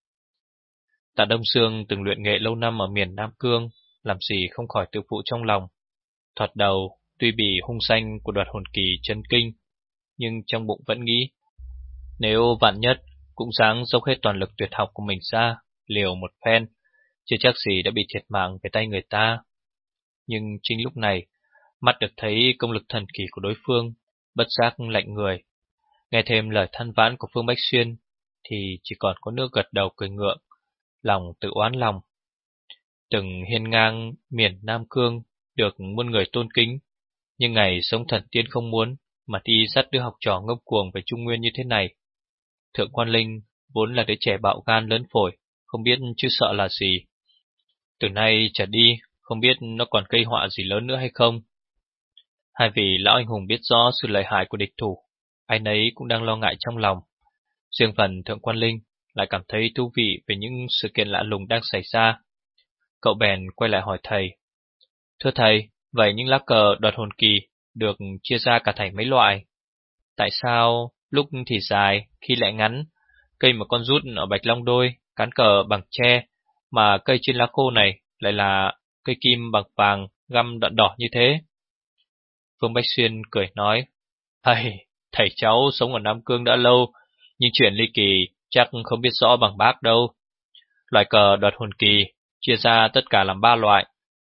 Tạ Đông Dương từng luyện nghệ lâu năm ở miền Nam Cương, làm gì không khỏi tự phụ trong lòng. Thoạt đầu, tuy bị hung danh của Đoạt Hồn Kỳ chấn kinh, nhưng trong bụng vẫn nghĩ, nếu vạn nhất cũng dáng dốc hết toàn lực tuyệt học của mình ra, liều một phen, chưa chắc gì đã bị thiệt mạng về tay người ta. Nhưng chính lúc này, mắt được thấy công lực thần kỳ của đối phương, bất giác lạnh người. Nghe thêm lời than vãn của Phương Bách Xuyên, thì chỉ còn có nước gật đầu cười ngượng, lòng tự oán lòng. Từng hiên ngang miền Nam Cương, được muôn người tôn kính, nhưng ngày sống thần tiên không muốn mà đi dắt đứa học trò ngông cuồng về Trung Nguyên như thế này. Thượng Quan Linh vốn là đứa trẻ bạo gan lớn phổi, không biết chứ sợ là gì. Từ nay trở đi, không biết nó còn gây họa gì lớn nữa hay không. Hai vị lão anh hùng biết rõ sự lợi hại của địch thủ, ai nấy cũng đang lo ngại trong lòng. Riêng phần Thượng Quan Linh lại cảm thấy thú vị về những sự kiện lạ lùng đang xảy ra. Cậu bèn quay lại hỏi thầy: "Thưa thầy, vậy những lá cờ Đoạt Hồn Kỳ được chia ra cả thành mấy loại? Tại sao lúc thì dài, khi lại ngắn, cây mà con rút ở Bạch Long Đôi cán cờ bằng tre, mà cây trên lá khô này lại là cây kim bằng vàng găm đoạn đỏ như thế?" Phương Bách Xuyên cười nói: "Thầy, thầy cháu sống ở Nam Cương đã lâu, nhưng chuyện ly kỳ chắc không biết rõ bằng bác đâu. Loại cờ Đoạt Hồn Kỳ chia ra tất cả làm ba loại.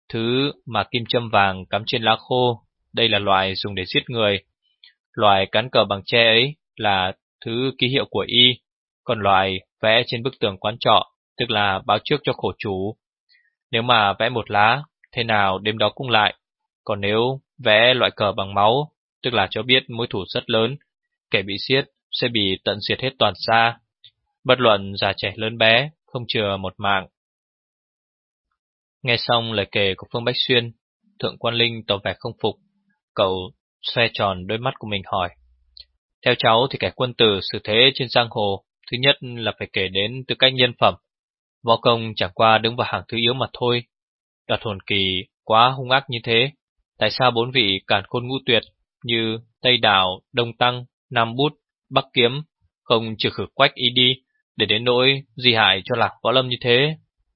Thứ mà kim châm vàng cắm trên lá khô, đây là loại dùng để giết người. Loại cán cờ bằng tre ấy là thứ ký hiệu của y, còn loại vẽ trên bức tường quán trọ, tức là báo trước cho khổ chủ. Nếu mà vẽ một lá, thế nào đêm đó cũng lại. Còn nếu vẽ loại cờ bằng máu, tức là cho biết mối thù rất lớn, kẻ bị giết sẽ bị tận diệt hết toàn xa. Bất luận già trẻ lớn bé, không chừa một mạng. Nghe xong lời kể của Phương Bách Xuyên, Thượng Quan Linh tỏ vẻ không phục. Cậu xoe tròn đôi mắt của mình hỏi: Theo cháu thì kẻ quân tử xử thế trên giang hồ, thứ nhất là phải kể đến tư cách nhân phẩm. Võ công chẳng qua đứng vào hàng thứ yếu mà thôi. Đoạt hồn kỳ quá hung ác như thế, tại sao bốn vị càn khôn ngũ tuyệt như Tây Đảo, Đông Tăng, Nam Bút, Bắc Kiếm không trừ khử quách y đi, để đến nỗi di hại cho Lạc Võ Lâm như thế?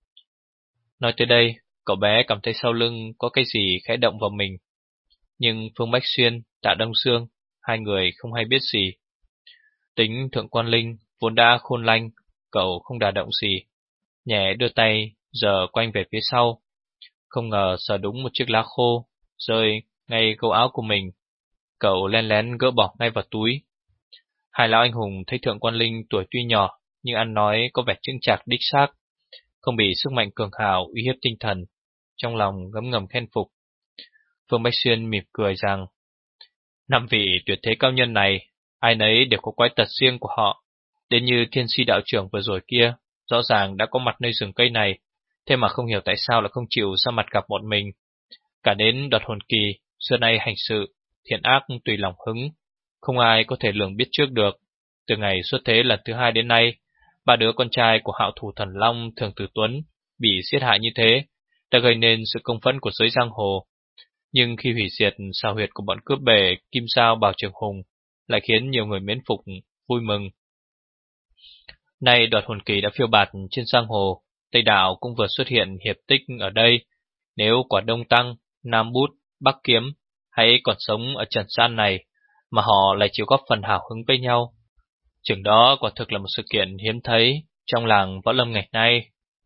Nói tới đây, cậu bé cảm thấy sau lưng có cái gì khẽ động vào mình. Nhưng Phương Bách Xuyên, Tạ Đông Sương, hai người không hay biết gì. Tính Thượng Quan Linh vốn đã khôn lanh, cậu không đả động gì, nhẹ đưa tay giờ quanh về phía sau, không ngờ sờ đúng một chiếc lá khô rơi ngay gấu áo của mình. Cậu len lén gỡ bỏ ngay vào túi. Hai lão anh hùng thấy Thượng Quan Linh tuổi tuy nhỏ nhưng ăn nói có vẻ chững chạc đích xác, không bị sức mạnh cường hào uy hiếp tinh thần, trong lòng ngấm ngầm khen phục. Phương Bách Xuyên mỉm cười rằng: Năm vị tuyệt thế cao nhân này, ai nấy đều có quái tật riêng của họ. Đến như Thiên Si đạo trưởng vừa rồi kia, rõ ràng đã có mặt nơi rừng cây này, thế mà không hiểu tại sao lại không chịu ra mặt gặp bọn mình. Cả đến Đoạt Hồn kỳ, xưa nay hành sự thiện ác tùy lòng hứng, không ai có thể lường biết trước được. Từ ngày xuất thế lần thứ hai đến nay, ba đứa con trai của hạo thủ thần Long Thường Tử Tuấn bị giết hại như thế, đã gây nên sự công phẫn của giới giang hồ. Nhưng khi hủy diệt sao huyệt của bọn cướp bể Kim Sao Bảo Trường Hùng, lại khiến nhiều người mến phục, vui mừng. Nay Đoạt Hồn kỳ đã phiêu bạt trên giang hồ, Tây Đạo cũng vừa xuất hiện hiệp tích ở đây. Nếu quả Đông Tăng, Nam Bút, Bắc Kiếm hãy còn sống ở trần gian này, mà họ lại chịu góp phần hào hứng với nhau, chừng đó quả thực là một sự kiện hiếm thấy trong làng võ lâm ngày nay.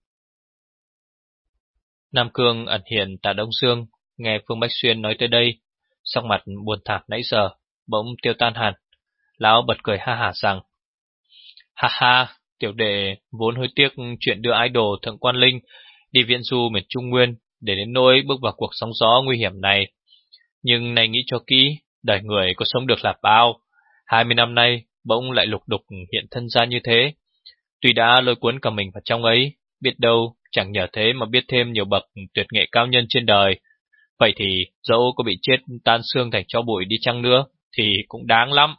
Nam Cương ẩn hiện Tạ Đông Dương nghe Phương Bách Xuyên nói tới đây, sắc mặt buồn thảm nãy giờ bỗng tiêu tan hẳn. Lão bật cười ha hả rằng: Ha ha, tiểu đệ vốn hối tiếc chuyện đưa idol Thượng Quan Linh đi viễn du miền Trung Nguyên để đến nỗi bước vào cuộc sóng gió nguy hiểm này. Nhưng này nghĩ cho kỹ, đời người có sống được là bao. Hai mươi năm nay bỗng lại lục đục hiện thân ra như thế. Tuy đã lôi cuốn cả mình vào trong ấy, biết đâu chẳng nhờ thế mà biết thêm nhiều bậc tuyệt nghệ cao nhân trên đời. Vậy thì dẫu có bị chết tan xương thành tro bụi đi chăng nữa thì cũng đáng lắm.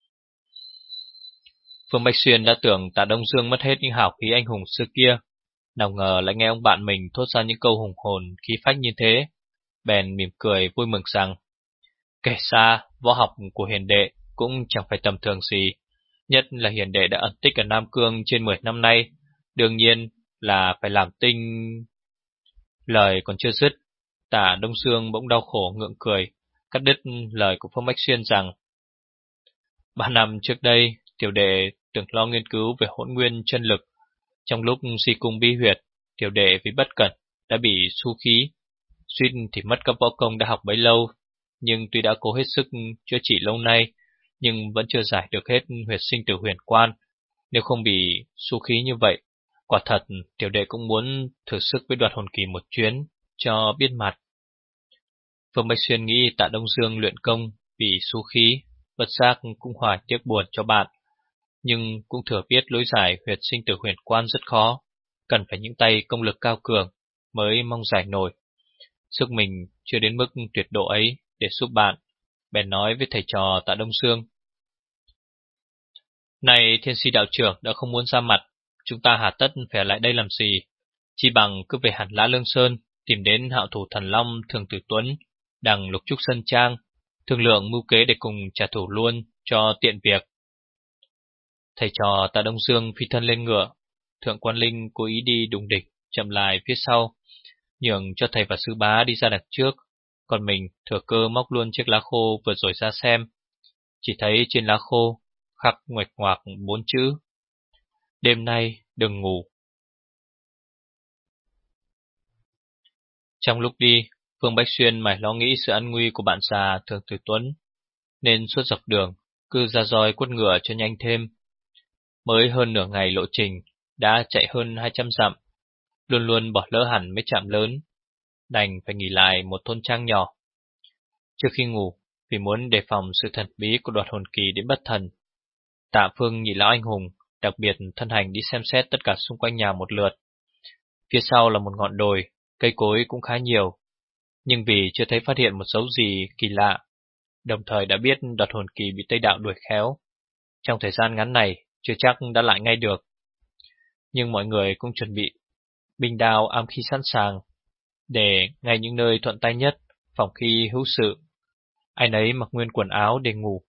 Phương Bách Xuyên đã tưởng Tạ Đông Dương mất hết những hào khí anh hùng xưa kia, nào ngờ lại nghe ông bạn mình thốt ra những câu hùng hồn khí phách như thế, bèn mỉm cười vui mừng rằng: Kể ra võ học của hiền đệ cũng chẳng phải tầm thường gì, nhất là hiền đệ đã ẩn tích ở Nam Cương trên mười năm nay, đương nhiên là phải làm tinh. Lời còn chưa dứt, Tạ Đông Dương bỗng đau khổ ngượng cười, cắt đứt lời của Phương Bách Xuyên rằng: Ba năm trước đây, tiểu đệ từng lo nghiên cứu về hỗn nguyên chân lực. Trong lúc si cung bi huyệt, tiểu đệ vì bất cẩn đã bị xu khí, suýt thì mất các võ công đã học bấy lâu. Nhưng tuy đã cố hết sức chữa trị lâu nay, nhưng vẫn chưa giải được hết huyệt sinh tử huyền quan. Nếu không bị xu khí như vậy, quả thật tiểu đệ cũng muốn thử sức với Đoạt Hồn kỳ một chuyến cho biết mặt. Phương Bách Xuyên nghĩ Tạ Đông Dương luyện công bị xu khí, bất giác cũng hoài tiếc buồn cho bạn, nhưng cũng thừa biết lối giải huyệt sinh tử huyền quan rất khó, cần phải những tay công lực cao cường mới mong giải nổi. Sức mình chưa đến mức tuyệt độ ấy để giúp bạn, bèn nói với thầy trò Tạ Đông Dương: Này Thiên Si đạo trưởng đã không muốn ra mặt, chúng ta hà tất phải ở lại đây làm gì? Chi bằng cứ về hẳn Lã Lương Sơn, tìm đến hạo thủ thần Long Thường Tử Tuấn, đằng Lục Trúc Sơn Trang, thương lượng mưu kế để cùng trả thù luôn cho tiện việc. Thầy trò Tạ Đông Dương phi thân lên ngựa, Thượng Quan Linh cố ý đi đùng địch chậm lại phía sau, nhường cho thầy và sư bá đi ra đằng trước, còn mình thừa cơ móc luôn chiếc lá khô vừa rồi ra xem. Chỉ thấy trên lá khô khắc nguệch ngoạc bốn chữ: Đêm nay đừng ngủ. Trong lúc đi, Phương Bách Xuyên mải lo nghĩ sự an nguy của bạn già Thường Tử Tuấn, nên suốt dọc đường cứ ra roi quất ngựa cho nhanh thêm. Mới hơn nửa ngày lộ trình, đã chạy hơn hai trăm dặm, luôn luôn bỏ lỡ hẳn mấy trạm lớn, đành phải nghỉ lại một thôn trang nhỏ. Trước khi ngủ, vì muốn đề phòng sự thần bí của đoạt hồn kỳ đến bất thần, Tạ Phương nhị lão anh hùng đặc biệt thân hành đi xem xét tất cả xung quanh nhà một lượt. Phía sau là một ngọn đồi, cây cối cũng khá nhiều, nhưng vì chưa thấy phát hiện một dấu gì kỳ lạ, đồng thời đã biết đoạt hồn kỳ bị Tây Đạo đuổi khéo, trong thời gian ngắn này chưa chắc đã lại ngay được. Nhưng mọi người cũng chuẩn bị binh đao ám khí sẵn sàng, để ngay những nơi thuận tay nhất, phòng khi hữu sự, ai nấy mặc nguyên quần áo để ngủ.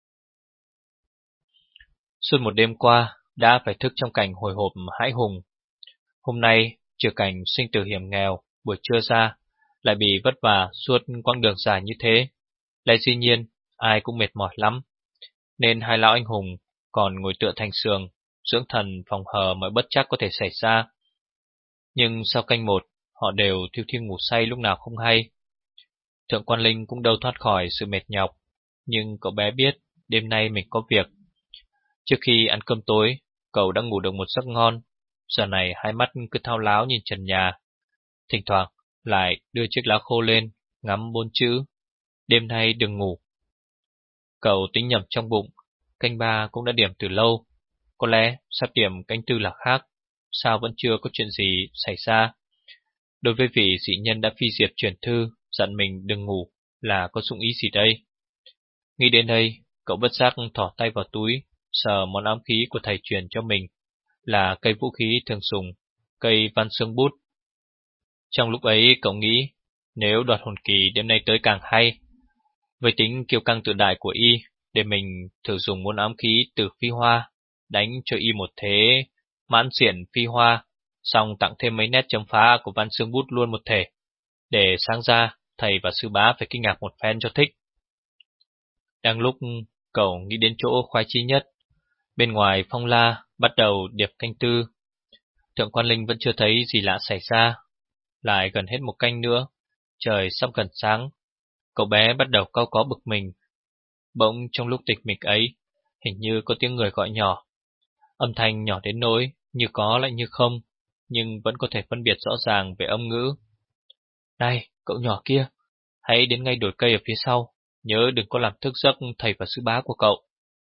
Suốt một đêm qua đã phải thức trong cảnh hồi hộp hãi hùng. Hôm nay trừ cảnh sinh tử hiểm nghèo, buổi trưa ra lại bị vất vả suốt quãng đường dài như thế, lại dĩ nhiên ai cũng mệt mỏi lắm, nên hai lão anh hùng còn ngồi tựa thành sườn dưỡng thần phòng hờ mọi bất trắc có thể xảy ra. Nhưng sau canh một, họ đều thiêu thiêu ngủ say lúc nào không hay. Thượng Quan Linh cũng đâu thoát khỏi sự mệt nhọc, nhưng cậu bé biết đêm nay mình có việc. Trước khi ăn cơm tối, cậu đã ngủ được một giấc ngon. Giờ này hai mắt cứ thao láo nhìn trần nhà, thỉnh thoảng lại đưa chiếc lá khô lên, ngắm bốn chữ: đêm nay đừng ngủ. Cậu tính nhầm trong bụng, canh ba cũng đã điểm từ lâu, có lẽ sắp điểm canh tư là khác. Sao vẫn chưa có chuyện gì xảy ra? Đối với vị dị nhân đã phi diệt truyền thư dặn mình đừng ngủ là có dụng ý gì đây? Nghĩ đến đây, cậu bất giác thỏ tay vào túi, sờ món ám khí của thầy truyền cho mình, là cây vũ khí thường dùng, cây văn xương bút. Trong lúc ấy cậu nghĩ, nếu đoạt hồn kỳ đêm nay tới càng hay. Với tính kiêu căng tự đại của y, để mình thử dùng môn ám khí từ phi hoa, đánh cho y một thế mãn xiển phi hoa, xong tặng thêm mấy nét chấm phá của văn xương bút luôn một thể, để sáng ra thầy và sư bá phải kinh ngạc một phen cho thích. Đang lúc cậu nghĩ đến chỗ khoái chí nhất, bên ngoài phong la bắt đầu điệp canh tư. Thượng Quan Linh vẫn chưa thấy gì lạ xảy ra. Lại gần hết một canh nữa, trời sắp gần sáng, cậu bé bắt đầu cau có bực mình. Bỗng trong lúc tịch mịch ấy, hình như có tiếng người gọi nhỏ. Âm thanh nhỏ đến nỗi như có lại như không, nhưng vẫn có thể phân biệt rõ ràng về âm ngữ. Này, cậu nhỏ kia, hãy đến ngay đồi cây ở phía sau, nhớ đừng có làm thức giấc thầy và sư bá của cậu.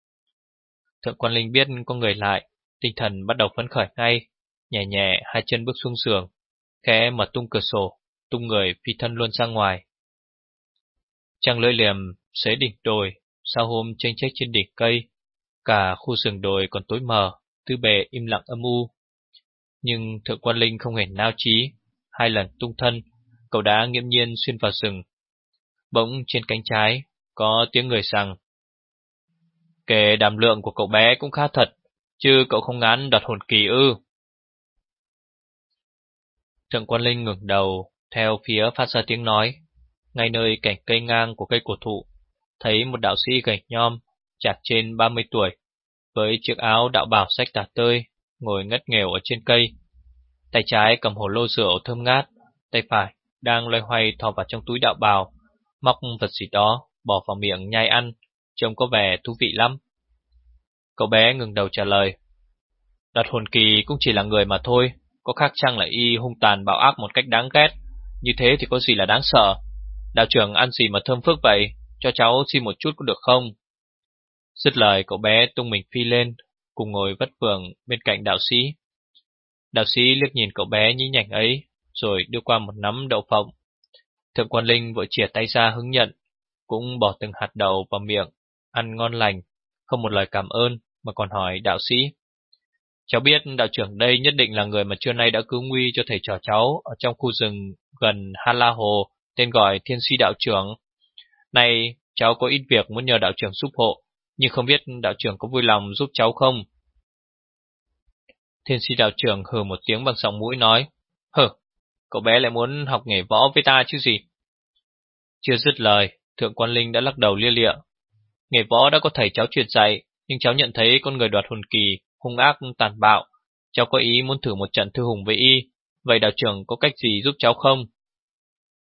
Thượng Quan Linh biết có người lại, tinh thần bắt đầu phấn khởi ngay, nhẹ nhẹ hai chân bước xuống giường, khẽ mở tung cửa sổ, tung người phi thân luôn ra ngoài. Trăng lưỡi liềm xế đỉnh đồi, sao hôm chênh chếch trên đỉnh cây, cả khu rừng đồi còn tối mờ, tứ bề im lặng âm u. Nhưng Thượng Quan Linh không hề nao chí, hai lần tung thân, cậu đã nghiễm nhiên xuyên vào rừng. Bỗng trên cánh trái có tiếng người rằng: kể đảm lượng của cậu bé cũng khá thật, chứ cậu không ngán đoạt hồn kỳ ư? Thượng Quan Linh ngẩng đầu theo phía phát ra tiếng nói. Ngay nơi cành cây ngang của cây cổ thụ, thấy một đạo sĩ gầy nhom, chạc trên ba mươi tuổi, với chiếc áo đạo bào rách tả tơi, ngồi ngất nghèo ở trên cây. Tay trái cầm hồ lô rượu thơm ngát, tay phải đang loay hoay thò vào trong túi đạo bào, móc vật gì đó bỏ vào miệng nhai ăn, trông có vẻ thú vị lắm. Cậu bé ngừng đầu trả lời: đoạt hồn kỳ cũng chỉ là người mà thôi, có khác chăng là y hung tàn bạo ác một cách đáng ghét. Như thế thì có gì là đáng sợ? Đạo trưởng ăn gì mà thơm phức vậy, cho cháu xin một chút có được không? Dứt lời cậu bé tung mình phi lên, cùng ngồi vất vưởng bên cạnh đạo sĩ. Đạo sĩ liếc nhìn cậu bé nhí nhảnh ấy, rồi đưa qua một nắm đậu phộng. Thượng Quan Linh vội chìa tay ra hứng nhận, cũng bỏ từng hạt đậu vào miệng, ăn ngon lành, không một lời cảm ơn, mà còn hỏi đạo sĩ: cháu biết đạo trưởng đây nhất định là người mà trưa nay đã cứu nguy cho thầy trò cháu ở trong khu rừng gần Ha La Hồ, tên gọi Thiên Si đạo trưởng. Này, cháu có ít việc muốn nhờ đạo trưởng giúp hộ, nhưng không biết đạo trưởng có vui lòng giúp cháu không? Thiên Si đạo trưởng hừ một tiếng bằng giọng mũi nói: hừ, cậu bé lại muốn học nghề võ với ta chứ gì? Chưa dứt lời, Thượng Quan Linh đã lắc đầu lia lịa: nghề võ đã có thầy cháu truyền dạy, nhưng cháu nhận thấy con người đoạt hồn kỳ hung ác tàn bạo, cháu có ý muốn thử một trận thư hùng với y, vậy đạo trưởng có cách gì giúp cháu không?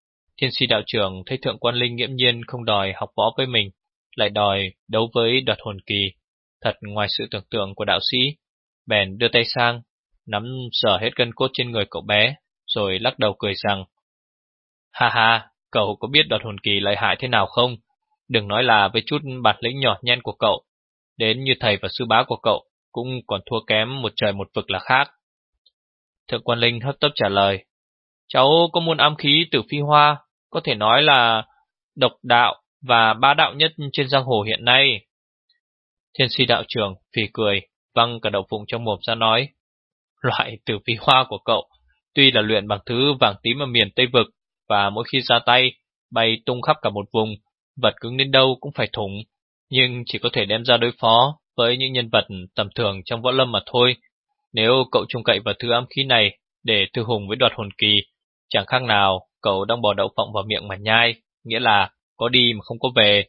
Thiên Si đạo trưởng thấy Thượng Quan Linh nghiễm nhiên không đòi học võ với mình, lại đòi đấu với Đoạt Hồn Kỳ, thật ngoài sự tưởng tượng của đạo sĩ, bèn đưa tay sang, nắm sờ hết gân cốt trên người cậu bé, rồi lắc đầu cười rằng: Ha ha, cậu có biết Đoạt Hồn Kỳ lợi hại thế nào không? Đừng nói là với chút bản lĩnh nhỏ nhen của cậu, đến như thầy và sư bá của cậu cũng còn thua kém một trời một vực là khác. Thượng Quan Linh hấp tấp trả lời: Cháu có môn ám khí Tử Phi Hoa, có thể nói là độc đạo và bá đạo nhất trên giang hồ hiện nay. Thiên Si đạo trưởng phì cười, văng cả đậu phụng trong mồm ra nói: Loại Tử Phi Hoa của cậu tuy là luyện bằng thứ vàng tím ở miền Tây Vực, và mỗi khi ra tay bay tung khắp cả một vùng, vật cứng đến đâu cũng phải thủng, nhưng chỉ có thể đem ra đối phó với những nhân vật tầm thường trong võ lâm mà thôi. Nếu cậu trông cậy vào thứ ám khí này để thư hùng với Đoạt Hồn Kỳ, chẳng khác nào cậu đang bỏ đậu phộng vào miệng mà nhai, nghĩa là có đi mà không có về.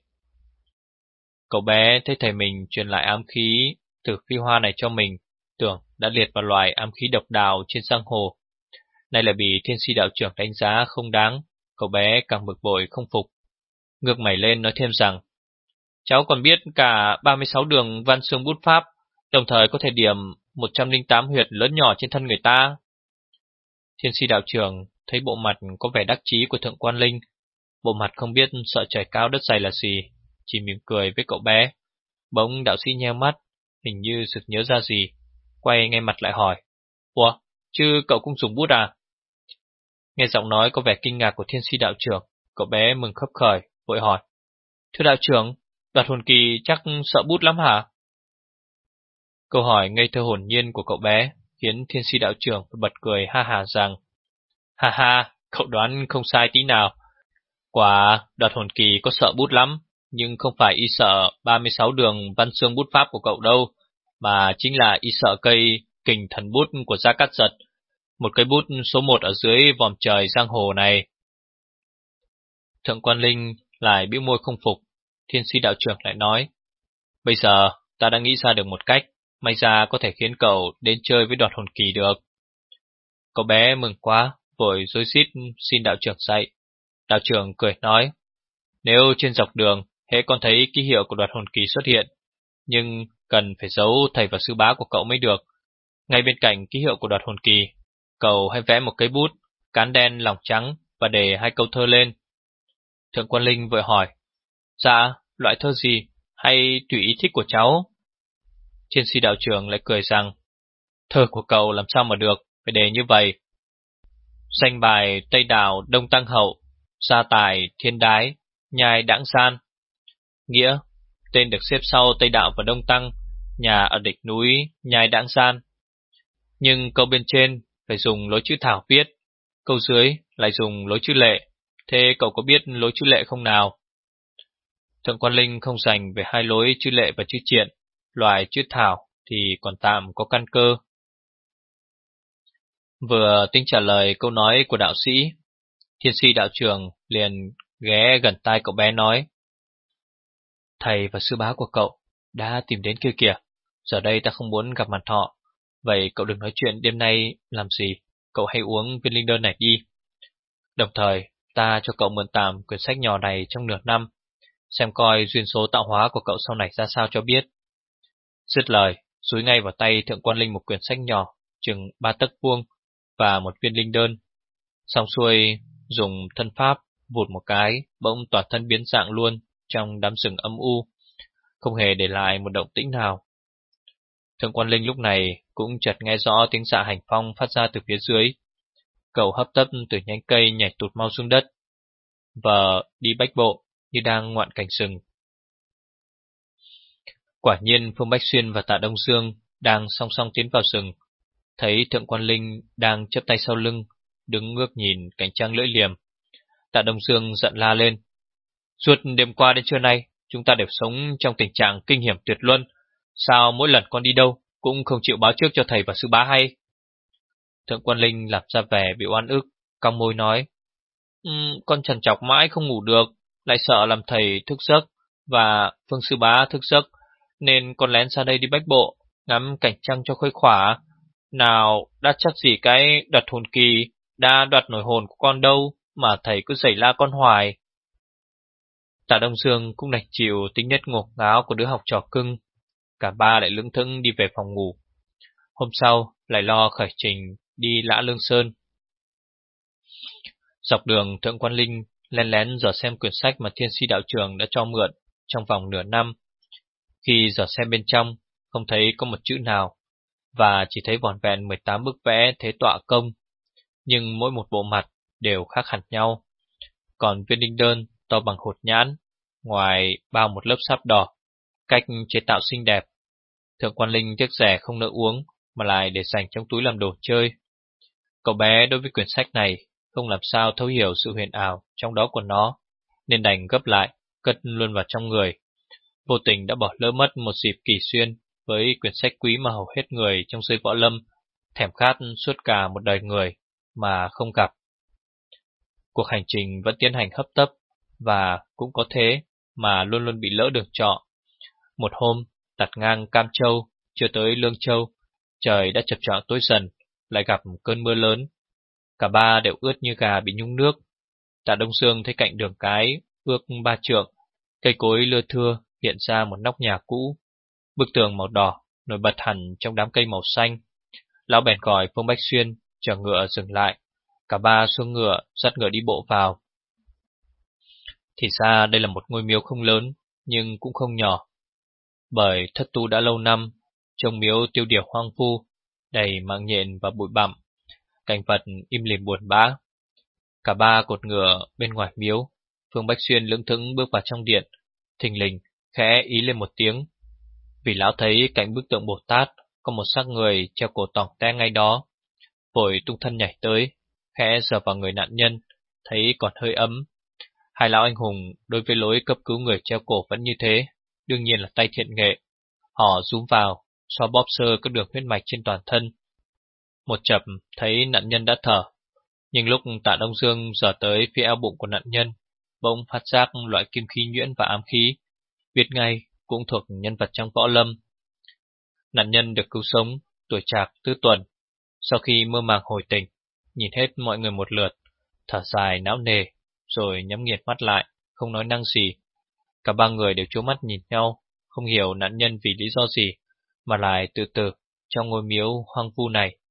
Cậu bé thấy thầy mình truyền lại ám khí Tử Phi Hoa này cho mình, tưởng đã liệt vào loài ám khí độc đạo trên giang hồ. Nay là bị Thiên Si đạo trưởng đánh giá không đáng, cậu bé càng bực bội không phục, ngước mày lên nói thêm rằng: Cháu còn biết cả ba mươi sáu đường văn xương bút pháp, đồng thời có thể điểm một trăm lẻ tám huyệt lớn nhỏ trên thân người ta. Thiên Si đạo trưởng thấy bộ mặt có vẻ đắc chí của Thượng Quan Linh, bộ mặt không biết sợ trời cao đất dày là gì, chỉ mỉm cười với cậu bé. Bỗng đạo sĩ nheo mắt, hình như sực nhớ ra gì, quay ngay mặt lại hỏi: Ủa, chứ cậu cũng dùng bút à? Nghe giọng nói có vẻ kinh ngạc của Thiên Si đạo trưởng, cậu bé mừng khấp khởi, vội hỏi: Thưa đạo trưởng, Đoạt Hồn Kỳ chắc sợ bút lắm hả? Câu hỏi ngây thơ hồn nhiên của cậu bé khiến Thiên Si đạo trưởng bật cười ha hà rằng: Ha ha, cậu đoán không sai tí nào. Quả Đoạt Hồn Kỳ có sợ bút lắm, nhưng không phải y sợ ba mươi sáu đường văn xương bút pháp của cậu đâu, mà chính là y sợ cây kình thần bút của Gia Cát Giật, một cây bút số một ở dưới vòm trời giang hồ này. Thượng Quan Linh lại bĩu môi không phục. Thiên Si đạo trưởng lại nói: Bây giờ ta đã nghĩ ra được một cách, may ra có thể khiến cậu đến chơi với Đoạt Hồn Kỳ được. Cậu bé mừng quá, vội rối rít xin đạo trưởng dạy. Đạo trưởng cười nói: Nếu trên dọc đường hễ con thấy ký hiệu của Đoạt Hồn Kỳ xuất hiện, nhưng cần phải giấu thầy và sư bá của cậu mới được. Ngay bên cạnh ký hiệu của Đoạt Hồn Kỳ, cậu hãy vẽ một cây bút, cán đen lòng trắng và để hai câu thơ lên. Thượng Quan Linh vội hỏi: Dạ, loại thơ gì, hay tùy ý thích của cháu? Thiên Si đạo trưởng lại cười rằng: Thơ của cậu làm sao mà được, phải đề như vậy: Danh bài Tây Đào Đông Tăng Hậu, gia tài thiên đái, nhai đãng san. Nghĩa, tên được xếp sau Tây Đạo và Đông Tăng, nhà ở đỉnh núi nhai đãng san. Nhưng câu bên trên phải dùng lối chữ thảo viết, câu dưới lại dùng lối chữ lệ. Thế cậu có biết lối chữ lệ không nào? Thượng Quan Linh không dành về hai lối chữ lệ và chữ triện, loại chữ thảo thì còn tạm có căn cơ. Vừa tính trả lời câu nói của đạo sĩ, Thiên Si đạo trưởng liền ghé gần tai cậu bé nói: Thầy và sư bá của cậu đã tìm đến kia kìa, giờ đây ta không muốn gặp mặt họ. Vậy cậu đừng nói chuyện đêm nay làm gì, cậu hãy uống viên linh đơn này đi. Đồng thời ta cho cậu mượn tạm quyển sách nhỏ này trong nửa năm, xem coi duyên số tạo hóa của cậu sau này ra sao cho biết. Dứt lời, dúi ngay vào tay Thượng Quan Linh một quyển sách nhỏ chừng ba tấc vuông và một viên linh đơn. Xong xuôi dùng thân pháp vụt một cái, bỗng toàn thân biến dạng luôn trong đám rừng âm u, không hề để lại một động tĩnh nào. Thượng Quan Linh lúc này cũng chợt nghe rõ tiếng Dạ Hành Phong phát ra từ phía dưới. Cậu hấp tấp từ nhánh cây nhảy tụt mau xuống đất, và đi bách bộ như đang ngoạn cảnh rừng. Quả nhiên Phương Bách Xuyên và Tạ Đông Dương đang song song tiến vào rừng, thấy Thượng Quan Linh đang chắp tay sau lưng, đứng ngước nhìn cảnh trăng lưỡi liềm. Tạ Đông Dương giận la lên: Suốt đêm qua đến trưa nay, chúng ta đều sống trong tình trạng kinh hiểm tuyệt luân, sao mỗi lần con đi đâu cũng không chịu báo trước cho thầy và sư bá hay? Thượng Quan Linh làm ra vẻ bị oan ức, cong môi nói: um, Con trằn trọc mãi không ngủ được, lại sợ làm thầy thức giấc và Phương sư bá thức giấc, nên con lén ra đây đi bách bộ, ngắm cảnh trăng cho khuây khỏa. Nào đã chắc gì cái Đoạt Hồn Kỳ đã đoạt nổi hồn của con đâu, mà thầy cứ giày la con hoài. Tạ Đông Dương cũng đành chịu tính nết ngổ ngáo của đứa học trò cưng. Cả ba lại lững thững đi về phòng ngủ. Hôm sau lại lo khởi trình đi Lã Lương Sơn. Dọc đường, Thượng Quan Linh lén lén dò xem quyển sách mà Thiên Si đạo trường đã cho mượn trong vòng nửa năm. Khi dò xem bên trong, không thấy có một chữ nào, và chỉ thấy vỏn vẹn mười tám bức vẽ thế tọa công, nhưng mỗi một bộ mặt đều khác hẳn nhau. Còn viên đinh đơn to bằng hột nhãn, ngoài bao một lớp sáp đỏ, cách chế tạo xinh đẹp. Thượng Quan Linh tiếc rẻ không nỡ uống, mà lại để dành trong túi làm đồ chơi. Cậu bé đối với quyển sách này không làm sao thấu hiểu sự huyền ảo trong đó của nó, nên đành gấp lại, cất luôn vào trong người. Vô tình đã bỏ lỡ mất một dịp kỳ xuyên với quyển sách quý mà hầu hết người trong giới võ lâm thèm khát suốt cả một đời người mà không gặp. Cuộc hành trình vẫn tiến hành hấp tấp, và cũng có thế mà luôn luôn bị lỡ đường trọ. Một hôm, tạt ngang Cam Châu, chưa tới Lương Châu, trời đã chập choạng tối dần, lại gặp một cơn mưa lớn. Cả ba đều ướt như gà bị nhúng nước. Tạ Đông Dương thấy cạnh đường cái ước ba trượng, cây cối lưa thưa hiện ra một nóc nhà cũ. Bức tường màu đỏ nổi bật hẳn trong đám cây màu xanh. Lão bèn gọi Phương Bách Xuyên chở ngựa dừng lại. Cả ba xuống ngựa, dắt ngựa đi bộ vào. Thì ra đây là một ngôi miếu không lớn, nhưng cũng không nhỏ. Bởi thất tu đã lâu năm, trông miếu tiêu điều hoang vu, đầy mạng nhện và bụi bặm, cảnh vật im lìm buồn bã. Cả ba cột ngựa bên ngoài miếu. Phương Bách Xuyên lững thững bước vào trong điện, thình lình khẽ ý lên một tiếng, vì lão thấy cạnh bức tượng Bồ Tát có một xác người treo cổ tỏng te ngay đó. Vội tung thân nhảy tới, khẽ sờ vào người nạn nhân, thấy còn hơi ấm. Hai lão anh hùng đối với lối cấp cứu người treo cổ vẫn như thế, đương nhiên là tay thiện nghệ. Họ rúm vào, xoa bóp sơ các đường huyết mạch trên toàn thân. Một chập thấy nạn nhân đã thở, nhưng lúc Tạ Đông Dương dò tới phía eo bụng của nạn nhân, bỗng phát giác loại kim khí nhuyễn và ám khí, biết ngay cũng thuộc nhân vật trong võ lâm. Nạn nhân được cứu sống, tuổi trạc tứ tuần. Sau khi mơ màng hồi tỉnh, nhìn hết mọi người một lượt, thở dài não nề, rồi nhắm nghiền mắt lại, không nói năng gì. Cả ba người đều trố mắt nhìn nhau, không hiểu nạn nhân vì lý do gì mà lại tự tử trong ngôi miếu hoang vu này.